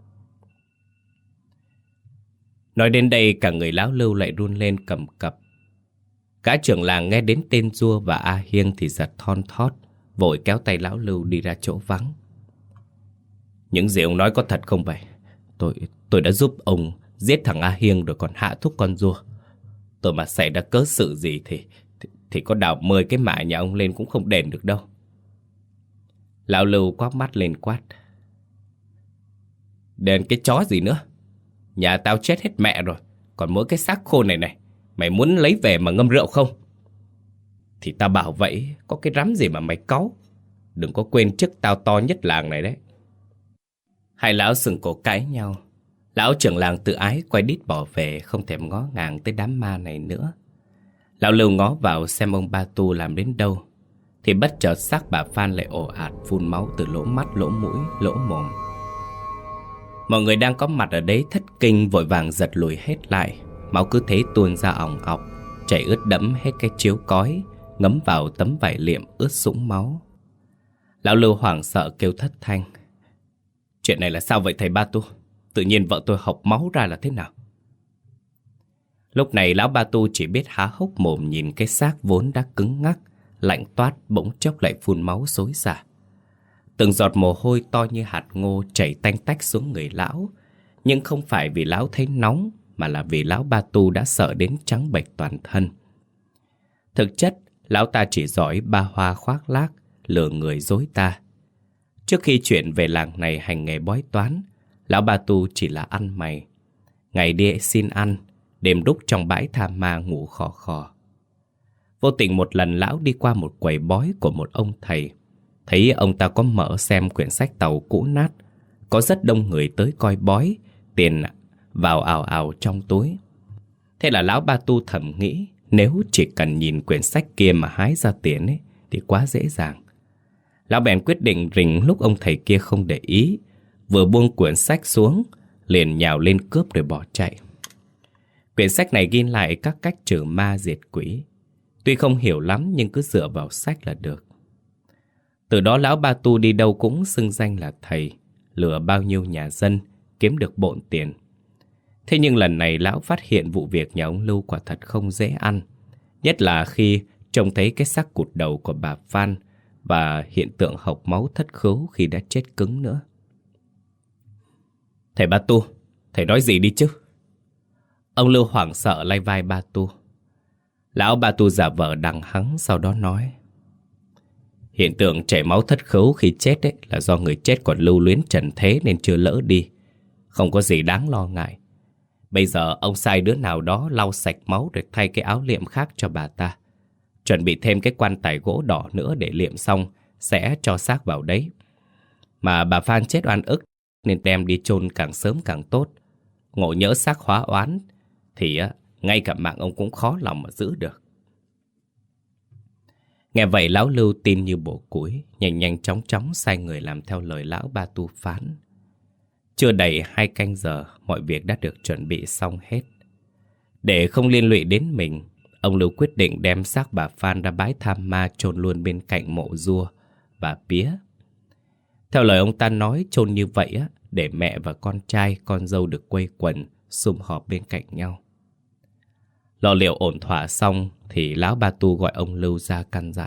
A: Nói đến đây cả người lão Lưu lại run lên cầm cập. Cả trưởng làng nghe đến tên Rua và A Hiêng thì giật thon thót, vội kéo tay lão Lưu đi ra chỗ vắng. Những gì ông nói có thật không vậy? Tôi tôi đã giúp ông giết thằng A Hiêng rồi còn hạ thúc con Rua. Tôi mà xảy ra cớ sự gì thì, thì Thì có đào mười cái mả nhà ông lên cũng không đền được đâu. Lão Lưu quát mắt lên quát. Đền cái chó gì nữa? Nhà tao chết hết mẹ rồi, còn mỗi cái xác khô này này, mày muốn lấy về mà ngâm rượu không? Thì tao bảo vậy, có cái rắm gì mà mày cáu. Đừng có quên chức tao to nhất làng này đấy. Hai lão sừng cổ cãi nhau. Lão trưởng làng tự ái quay đít bỏ về, không thèm ngó ngàng tới đám ma này nữa. Lão Lưu ngó vào xem ông Ba Tu làm đến đâu, thì bất chợt xác bà Phan lại ồ ạt phun máu từ lỗ mắt, lỗ mũi, lỗ mồm. Mọi người đang có mặt ở đấy thất kinh, vội vàng giật lùi hết lại. Máu cứ thế tuôn ra ỏng ọc, chảy ướt đẫm hết cái chiếu cói, ngấm vào tấm vải liệm ướt sũng máu. Lão Lưu hoảng sợ kêu thất thanh. Chuyện này là sao vậy thầy Ba Tu? Tự nhiên vợ tôi hộc máu ra là thế nào? Lúc này lão Ba Tu chỉ biết há hốc mồm nhìn cái xác vốn đã cứng ngắc, lạnh toát bỗng chốc lại phun máu xối xả. Từng giọt mồ hôi to như hạt ngô chảy tanh tách xuống người lão. Nhưng không phải vì lão thấy nóng, mà là vì lão Ba Tu đã sợ đến trắng bệch toàn thân. Thực chất, lão ta chỉ giỏi ba hoa khoác lác, lừa người dối ta. Trước khi chuyển về làng này hành nghề bói toán, lão Ba Tu chỉ là ăn mày. Ngày đi xin ăn, đêm đúc trong bãi tha ma ngủ khò khò. Vô tình một lần lão đi qua một quầy bói của một ông thầy. Thấy ông ta có mở xem quyển sách tàu cũ nát. Có rất đông người tới coi bói, tiền vào ào ào trong túi. Thế là lão Ba Tu thầm nghĩ, nếu chỉ cần nhìn quyển sách kia mà hái ra tiền ấy, thì quá dễ dàng. Lão bèn quyết định rình lúc ông thầy kia không để ý, vừa buông quyển sách xuống, liền nhào lên cướp rồi bỏ chạy. Quyển sách này ghi lại các cách trừ ma diệt quỷ. Tuy không hiểu lắm nhưng cứ dựa vào sách là được. Từ đó lão Ba Tu đi đâu cũng xưng danh là thầy, lừa bao nhiêu nhà dân, kiếm được bộn tiền. Thế nhưng lần này lão phát hiện vụ việc nhà ông Lưu quả thật không dễ ăn. Nhất là khi trông thấy cái xác cụt đầu của bà Phan và hiện tượng hộc máu thất khứu khi đã chết cứng nữa. Thầy Ba Tu, thầy nói gì đi chứ? Ông Lưu hoảng sợ lay vai Ba Tu. Lão Ba Tu giả vờ đằng hắng, sau đó nói. Hiện tượng chảy máu thất khứu khi chết ấy là do người chết còn lưu luyến trần thế nên chưa lỡ đi. Không có gì đáng lo ngại. Bây giờ ông sai đứa nào đó lau sạch máu rồi thay cái áo liệm khác cho bà ta. chuẩn bị thêm cái quan tài gỗ đỏ nữa để liệm xong sẽ cho xác vào đấy. Mà bà Phan chết oan ức nên đem đi chôn càng sớm càng tốt. Ngộ nhỡ xác hóa oán thì ngay cả mạng ông cũng khó lòng mà giữ được. Nghe vậy lão Lưu tin như bổ củi, nhanh nhanh chóng chóng sai người làm theo lời lão Ba Tu phán. Chưa đầy hai canh giờ, mọi việc đã được chuẩn bị xong hết. Để không liên lụy đến mình, ông Lưu quyết định đem xác bà Phan ra bãi Tham Ma chôn luôn bên cạnh mộ Dua và Pía. Theo lời ông ta nói, chôn như vậy á, để mẹ và con trai, con dâu được quây quần, sum họp bên cạnh nhau. Lo liệu ổn thỏa xong thì lão Ba Tu gọi ông Lưu ra căn dặn.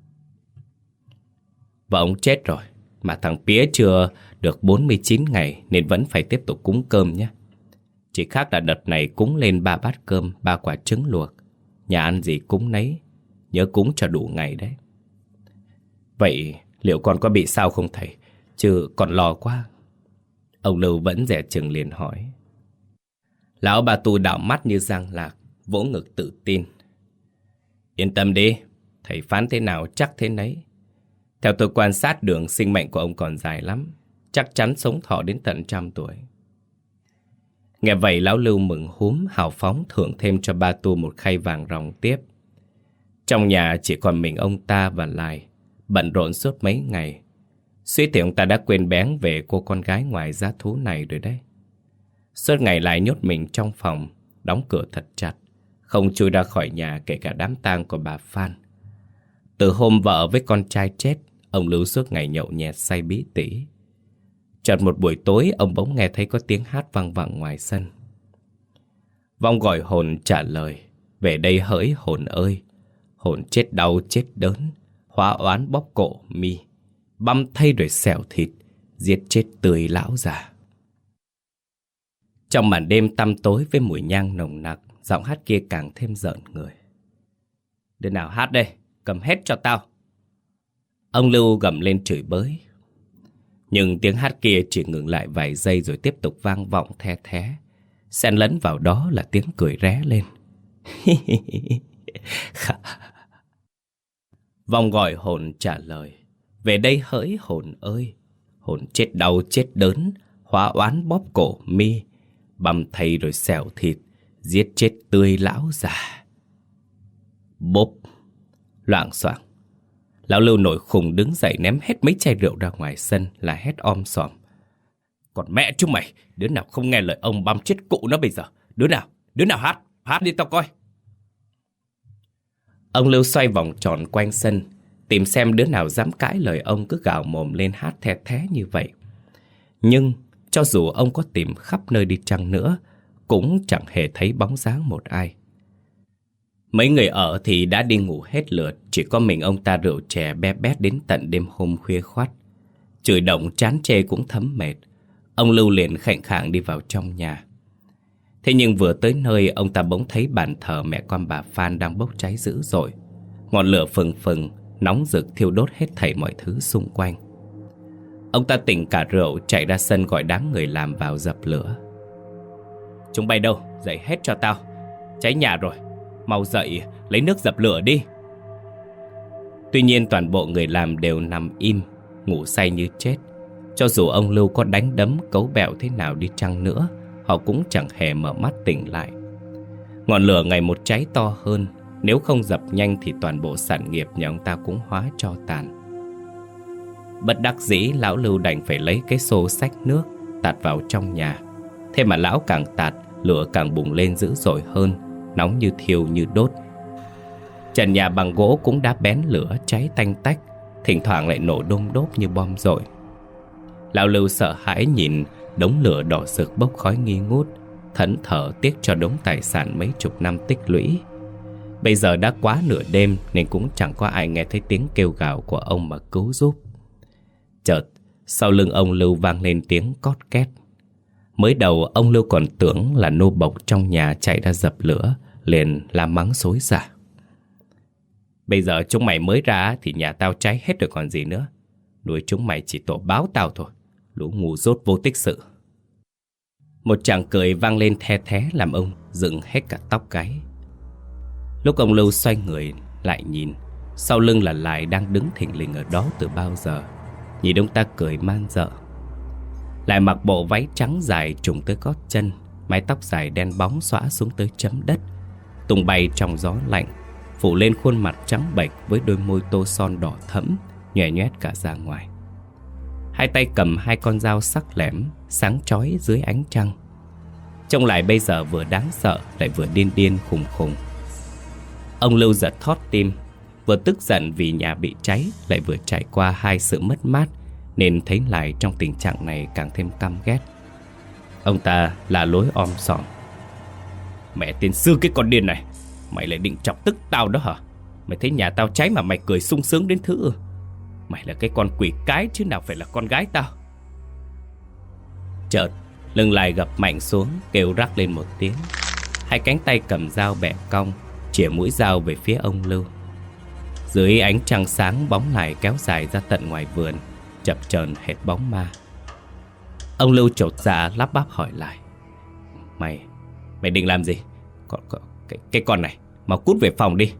A: Vợ ông chết rồi, mà thằng Pía chưa được bốn mươi chín ngày nên vẫn phải tiếp tục cúng cơm nhé. Chỉ khác là đợt này cúng lên ba bát cơm, ba quả trứng luộc. Nhà ăn gì cúng nấy, nhớ cúng cho đủ ngày đấy. Vậy liệu con có bị sao không thầy? Chứ còn lo quá. Ông Lưu vẫn dè chừng liền hỏi. Lão Ba Tu đảo mắt như giang lạc, vỗ ngực tự tin. Yên tâm đi, thầy phán thế nào chắc thế nấy. Theo tôi quan sát đường sinh mệnh của ông còn dài lắm, chắc chắn sống thọ đến tận trăm tuổi. Nghe vậy lão Lưu mừng húm hào phóng thưởng thêm cho Ba Tu một khay vàng ròng tiếp. Trong nhà chỉ còn mình ông ta và Lai, bận rộn suốt mấy ngày. Suýt thì ông ta đã quên bén về cô con gái ngoài giá thú này rồi đấy. Suốt ngày lại nhốt mình trong phòng, đóng cửa thật chặt, không chui ra khỏi nhà kể cả đám tang của bà Phan. Từ hôm vợ với con trai chết, ông Lưu suốt ngày nhậu nhẹt say bí tỉ. Chợt một buổi tối, ông bỗng nghe thấy có tiếng hát vang vẳng ngoài sân. Vong gọi hồn trả lời, về đây hỡi hồn ơi, hồn chết đau chết đớn, hóa oán bóp cổ mi, băm thây rồi xẻo thịt, giết chết tươi lão già. Trong màn đêm tăm tối với mùi nhang nồng nặc, giọng hát kia càng thêm rợn người. Đứa nào hát đây, cầm hết cho tao. Ông Lưu gầm lên chửi bới. Nhưng tiếng hát kia chỉ ngừng lại vài giây rồi tiếp tục vang vọng the thé. Xen lẫn vào đó là tiếng cười ré lên. Vong gọi hồn trả lời, về đây hỡi hồn ơi, hồn chết đau chết đớn, hóa oán bóp cổ mi, băm thây rồi xẻo thịt, giết chết tươi lão già. Bốp, loạng xoạng, lão Lưu nổi khùng đứng dậy ném hết mấy chai rượu ra ngoài sân là hét om sòm. Còn mẹ chúng mày, đứa nào không nghe lời ông băm chết cụ nó bây giờ? Đứa nào, đứa nào hát, hát đi tao coi. Ông Lưu xoay vòng tròn quanh sân, tìm xem đứa nào dám cãi lời ông cứ gào mồm lên hát the thé như vậy. Nhưng cho dù ông có tìm khắp nơi đi chăng nữa, cũng chẳng hề thấy bóng dáng một ai. Mấy người ở thì đã đi ngủ hết lượt, chỉ có mình ông ta rượu chè be bét đến tận đêm hôm khuya khoắt. Chửi động chán chê cũng thấm mệt, ông Lưu liền khệnh khạng đi vào trong nhà. Thế nhưng vừa tới nơi, ông ta bỗng thấy bàn thờ mẹ con bà Phan đang bốc cháy dữ dội. Ngọn lửa phừng phừng, nóng rực thiêu đốt hết thảy mọi thứ xung quanh. Ông ta tỉnh cả rượu, chạy ra sân gọi đám người làm vào dập lửa. Chúng bay đâu, dậy hết cho tao. Cháy nhà rồi, mau dậy lấy nước dập lửa đi. Tuy nhiên toàn bộ người làm đều nằm im, ngủ say như chết. Cho dù ông Lưu có đánh đấm cấu bẹo thế nào đi chăng nữa, họ cũng chẳng hề mở mắt tỉnh lại. Ngọn lửa ngày một cháy to hơn, nếu không dập nhanh thì toàn bộ sản nghiệp nhà ông ta cũng hóa tro tàn. Bất đắc dĩ, lão Lưu đành phải lấy cái xô xách nước tạt vào trong nhà. Thế mà lão càng tạt, lửa càng bùng lên dữ dội hơn, nóng như thiêu như đốt. Trần nhà bằng gỗ cũng đã bén lửa cháy tanh tách, thỉnh thoảng lại nổ đôm đốp như bom dội. Lão Lưu sợ hãi nhìn đống lửa đỏ rực bốc khói nghi ngút, thẫn thờ tiếc cho đống tài sản mấy chục năm tích lũy. Bây giờ đã quá nửa đêm nên cũng chẳng có ai nghe thấy tiếng kêu gào của ông mà cứu giúp. Chợt sau lưng ông Lưu vang lên tiếng cót két. Mới đầu ông Lưu còn tưởng là nô bộc trong nhà chạy ra dập lửa, liền la mắng xối xả. Bây giờ chúng mày mới ra thì nhà tao cháy hết rồi còn gì nữa. Nuôi chúng mày chỉ tổ báo tao thôi, lũ ngu dốt vô tích sự. Một chàng cười vang lên the thé làm ông dựng hết cả tóc gáy. Lúc ông Lưu xoay người lại nhìn. Sau lưng là Lại đang đứng thình lình ở đó từ bao giờ. Nhìn ông ta cười man dợ. Lại mặc bộ váy trắng dài trùng tới gót chân, mái tóc dài đen bóng xõa xuống tới chấm đất, tung bay trong gió lạnh, phủ lên khuôn mặt trắng bệch với đôi môi tô son đỏ thẫm, nhòe nhoét cả ra ngoài. Hai tay cầm hai con dao sắc lẻm, sáng chói dưới ánh trăng. Trông Lại bây giờ vừa đáng sợ lại vừa điên điên khùng khùng. Ông Lưu giật thót tim, vừa tức giận vì nhà bị cháy, lại vừa trải qua hai sự mất mát, nên thấy Lại trong tình trạng này càng thêm căm ghét. Ông ta la lối om sòm: "Mẹ tiên sư cái con điên này, mày lại định chọc tức tao đó hả? Mày thấy nhà tao cháy mà mày cười sung sướng đến thứ. Mày là cái con quỷ cái chứ nào phải là con gái tao." Chợt lưng Lại gập mạnh xuống, kêu rắc lên một tiếng. Hai cánh tay cầm dao bẻ cong, chĩa mũi dao về phía ông Lưu. Dưới ánh trăng sáng, bóng Lại kéo dài ra tận ngoài vườn, chập chờn hệt bóng ma. Ông Lưu chột dạ lắp bắp hỏi Lại: Mày, mày định làm gì? Con, con, cái, cái con này, mau cút về phòng đi.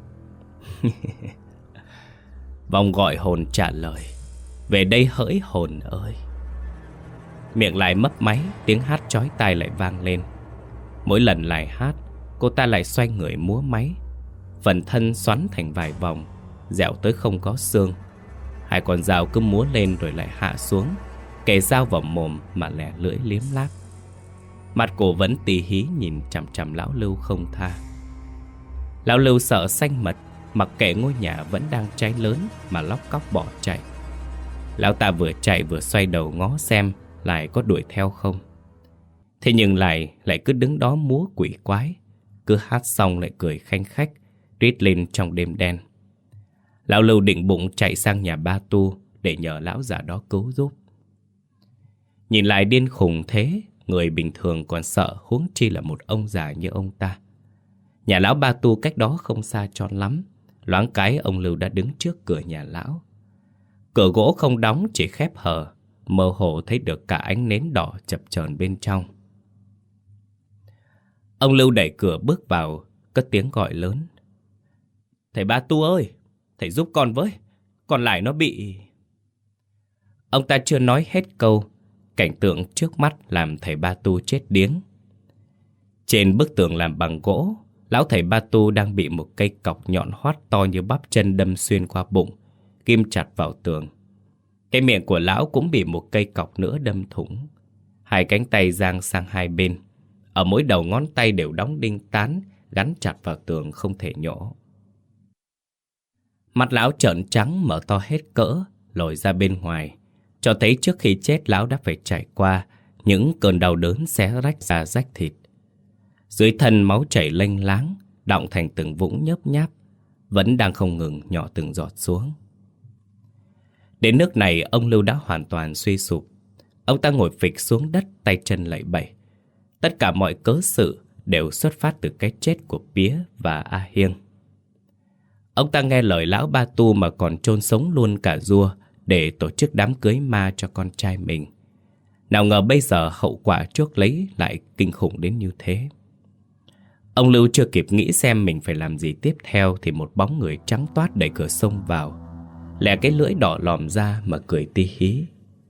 A: Vong gọi hồn trả lời: "Về đây hỡi hồn ơi." Miệng Lại mấp máy, tiếng hát chói tai lại vang lên. Mỗi lần Lại hát, cô ta lại xoay người múa máy. Phần thân xoắn thành vài vòng, dẻo tới không có xương. Hai con dao cứ múa lên rồi lại hạ xuống, kề dao vào mồm mà lẻ lưỡi liếm láp. Mặt cô vẫn tì hí nhìn chằm chằm lão Lưu không tha. Lão Lưu sợ xanh mật, mặc kệ ngôi nhà vẫn đang cháy lớn mà lóc cóc bỏ chạy. Lão ta vừa chạy vừa xoay đầu ngó xem Lại có đuổi theo không. Thế nhưng Lại lại cứ đứng đó múa quỷ quái, cứ hát xong lại cười khanh khách, rít lên trong đêm đen. Lão Lưu định bụng chạy sang nhà ba Tu để nhờ lão già đó cứu giúp. Nhìn Lại điên khùng thế, người bình thường còn sợ, huống chi là một ông già như ông ta. Nhà lão ba Tu cách đó không xa cho lắm. Loáng cái ông Lưu đã đứng trước cửa nhà lão. Cửa gỗ không đóng, chỉ khép hờ, mơ hồ thấy được cả ánh nến đỏ chập chờn bên trong. Ông Lưu đẩy cửa bước vào, cất tiếng gọi lớn: "Thầy ba Tu ơi, thầy giúp con với, con Lại nó bị..." Ông ta chưa nói hết câu, cảnh tượng trước mắt làm thầy ba Tu chết điếng. Trên bức tường làm bằng gỗ, lão thầy ba Tu đang bị một cây cọc nhọn hoắt to như bắp chân đâm xuyên qua bụng, ghim chặt vào tường. Cái miệng của lão cũng bị một cây cọc nữa đâm thủng. Hai cánh tay giang sang hai bên, ở mỗi đầu ngón tay đều đóng đinh tán, gắn chặt vào tường không thể nhổ. Mắt lão trợn trắng mở to hết cỡ, lồi ra bên ngoài, cho thấy trước khi chết lão đã phải trải qua những cơn đau đớn xé rách da rách thịt. Dưới thân máu chảy lênh láng, đọng thành từng vũng nhớp nháp, vẫn đang không ngừng nhỏ từng giọt xuống. Đến nước này ông Lưu đã hoàn toàn suy sụp. Ông ta ngồi phịch xuống đất, tay chân lạy bẩy. Tất cả mọi cớ sự đều xuất phát từ cái chết của Pía và A Hiêng. Ông ta nghe lời lão ba Tu mà còn chôn sống luôn cả Dua để tổ chức đám cưới ma cho con trai mình. Nào ngờ bây giờ hậu quả chuốc lấy lại kinh khủng đến như thế. Ông Lưu chưa kịp nghĩ xem mình phải làm gì tiếp theo thì một bóng người trắng toát đẩy cửa xông vào, lè cái lưỡi đỏ lòm ra mà cười ti hí.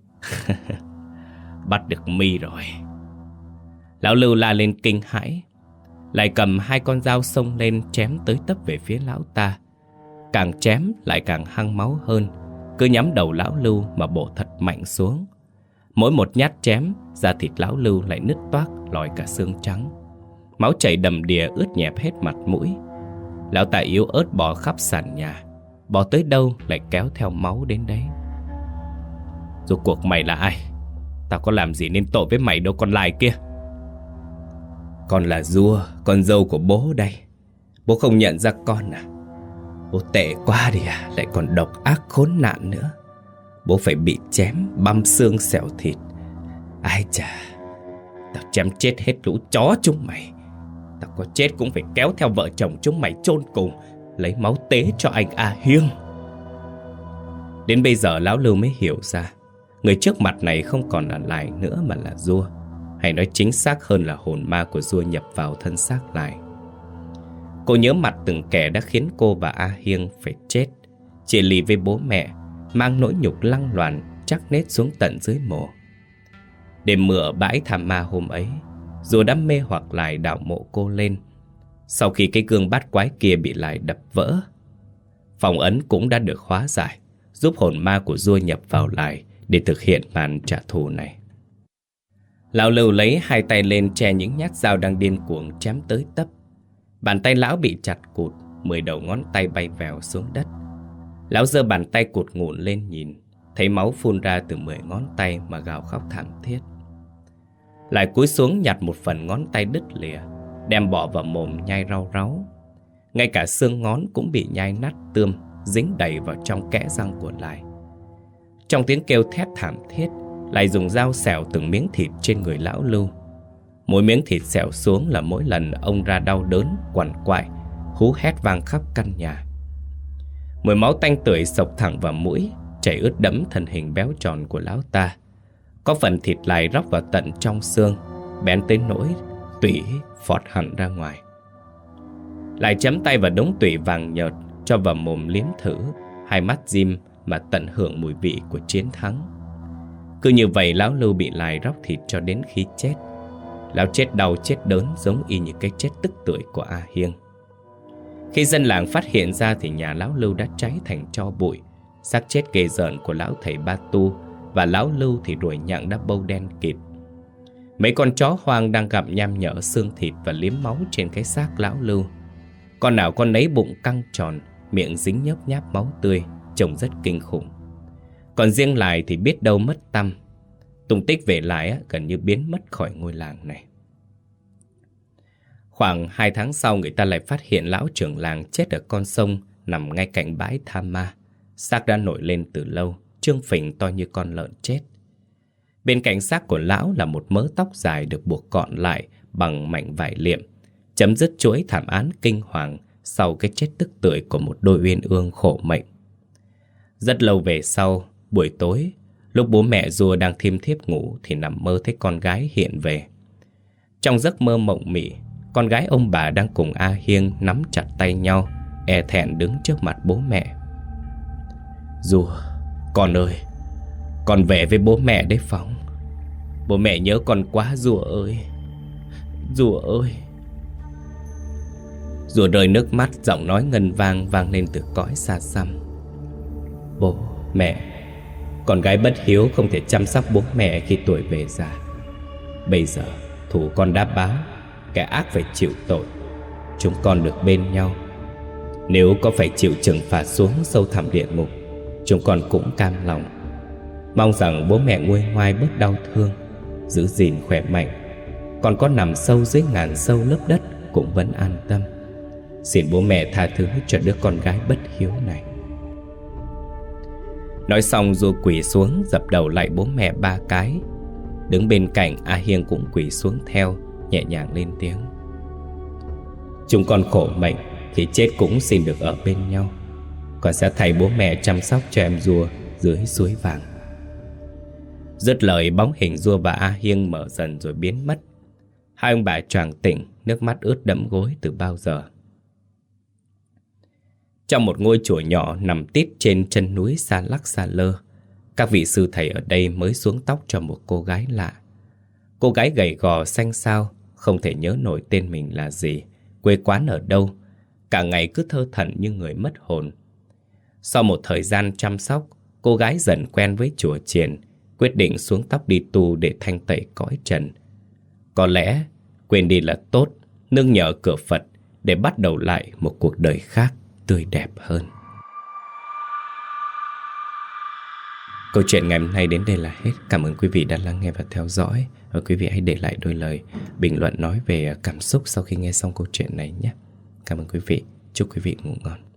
A: Bắt được mi rồi. Lão Lưu la lên kinh hãi, lại cầm hai con dao xông lên chém tới tấp về phía lão ta. Càng chém lại càng hăng máu hơn, cứ nhắm đầu lão Lưu mà bổ thật mạnh xuống. Mỗi một nhát chém, da thịt lão Lưu lại nứt toác, lòi cả xương trắng. Máu chảy đầm đìa ướt nhẹp hết mặt mũi. Lão ta yếu ớt bò khắp sàn nhà, bò tới đâu lại kéo theo máu đến đấy. Rốt cuộc mày là ai? Tao có làm gì nên tội với mày đâu con Lại kia. Con là Dua, con dâu của bố đây. Bố không nhận ra con à? Bố tệ quá đi à, lại còn độc ác khốn nạn nữa. Bố phải bị chém, băm xương xẻo thịt. Ai chà, tao chém chết hết lũ chó chúng mày. Tao có chết cũng phải kéo theo vợ chồng chúng mày chôn cùng, lấy máu tế cho anh A Hiêng. Đến bây giờ lão Lưu mới hiểu ra, người trước mặt này không còn là Lại nữa mà là Dua. Hay nói chính xác hơn là hồn ma của Dua nhập vào thân xác Lại. Cô Cô nhớ mặt từng kẻ đã khiến cô và A Hiêng phải chết, chia ly với bố mẹ, mang nỗi nhục lăng loàn chắc nết xuống tận dưới mộ. Đêm mưa ở bãi Tham Ma hôm ấy, dù đã mê hoặc lại đào mộ cô lên. Sau khi cái gương bát quái kia bị lại đập vỡ, phong ấn cũng đã được hóa giải, giúp hồn ma của Dua nhập vào lại để thực hiện màn trả thù này. Lão Lưu lấy hai tay lên che những nhát dao đang điên cuồng chém tới tấp. Bàn tay lão bị chặt cụt, mười đầu ngón tay bay vèo xuống đất. Lão giơ bàn tay cụt ngủn lên nhìn, thấy máu phun ra từ mười ngón tay mà gào khóc thảm thiết. Lại cúi xuống nhặt một phần ngón tay đứt lìa, đem bỏ vào mồm nhai rau ráu. Ngay cả xương ngón cũng bị nhai nát tươm, dính đầy vào trong kẽ răng của Lại. Trong tiếng kêu thét thảm thiết, Lại dùng dao xẻo từng miếng thịt trên người lão Lưu. Mỗi miếng thịt xẻo xuống là mỗi lần ông ra đau đớn, quằn quại, hú hét vang khắp căn nhà. Mùi máu tanh tưởi xộc thẳng vào mũi, chảy ướt đẫm thân hình béo tròn của lão ta. Có phần thịt Lại róc vào tận trong xương, bén tới nỗi tủy phọt hẳn ra ngoài. Lại chấm tay vào đống tủy vàng nhợt, cho vào mồm liếm thử, hai mắt dim mà tận hưởng mùi vị của chiến thắng. Cứ như vậy lão Lưu bị Lại róc thịt cho đến khi chết. Lão chết đau chết đớn giống y như cái chết tức tưởi của A Hiêng. Khi dân làng phát hiện ra thì nhà lão Lưu đã cháy thành tro bụi. Xác chết ghê rợn của lão thầy Ba Tu và lão Lưu thì ruồi nhặng đã bâu đen kịt. Mấy con chó hoang đang gặm nham nhở xương thịt và liếm máu trên cái xác lão Lưu. Con nào con nấy bụng căng tròn, miệng dính nhớp nháp máu tươi, trông rất kinh khủng. Còn riêng Lại thì biết đâu mất tăm. Tung tích về Lại gần như biến mất khỏi ngôi làng này. Khoảng hai tháng sau, người ta lại phát hiện lão trưởng làng chết ở con sông nằm ngay cạnh bãi Tham Ma. Xác đã nổi lên từ lâu, trương phình to như con lợn chết. Bên cạnh xác của lão là một mớ tóc dài được buộc gọn lại bằng mảnh vải liệm, chấm dứt chuỗi thảm án kinh hoàng sau cái chết tức tưởi của một đôi uyên ương khổ mệnh. Rất lâu về sau, buổi tối, lúc bố mẹ Dua đang thiêm thiếp ngủ thì nằm mơ thấy con gái hiện về. Trong giấc mơ mộng mị, con gái ông bà đang cùng A Hiêng nắm chặt tay nhau, e thẹn đứng trước mặt bố mẹ. Dua, con ơi, con về với bố mẹ đấy Phóng. Bố mẹ nhớ con quá Dua ơi. Dua ơi. Dua rơi nước mắt, giọng nói ngân vang vang lên từ cõi xa xăm. Bố, mẹ, con gái bất hiếu không thể chăm sóc bố mẹ khi tuổi về già. Bây giờ thủ con đã báo, kẻ ác phải chịu tội. Chúng con được bên nhau. Nếu có phải chịu trừng phạt xuống sâu thẳm địa ngục, chúng con cũng cam lòng. Mong rằng bố mẹ nguôi ngoai bớt đau thương, giữ gìn khỏe mạnh. Còn có nằm sâu dưới ngàn sâu lớp đất cũng vẫn an tâm. Xin bố mẹ tha thứ cho đứa con gái bất hiếu này. Nói xong Dua quỳ xuống dập đầu lại bố mẹ ba cái. Đứng bên cạnh A Hiêng cũng quỳ xuống theo, nhẹ nhàng lên tiếng. Chúng con khổ mệnh, thì chết cũng xin được ở bên nhau. Con sẽ thay bố mẹ chăm sóc cho em Dua dưới suối vàng. Dứt lời, bóng hình Dua và A Hiêng mở dần rồi biến mất. Hai ông bà choàng tỉnh, nước mắt ướt đẫm gối từ bao giờ. Trong một ngôi chùa nhỏ nằm tít trên chân núi xa lắc xa lơ, các vị sư thầy ở đây mới xuống tóc cho một cô gái lạ. Cô gái gầy gò xanh xao, không thể nhớ nổi tên mình là gì, quê quán ở đâu, cả ngày cứ thơ thẩn như người mất hồn. Sau một thời gian chăm sóc, cô gái dần quen với chùa chiền, quyết định xuống tóc đi tu để thanh tẩy cõi trần. Có lẽ quên đi là tốt, nương nhờ cửa Phật để bắt đầu lại một cuộc đời khác tươi đẹp hơn. Câu chuyện ngày hôm nay đến đây là hết. Cảm ơn quý vị đã lắng nghe và theo dõi. Và quý vị hãy để lại đôi lời bình luận nói về cảm xúc sau khi nghe xong câu chuyện này nhé. Cảm ơn quý vị. Chúc quý vị ngủ ngon.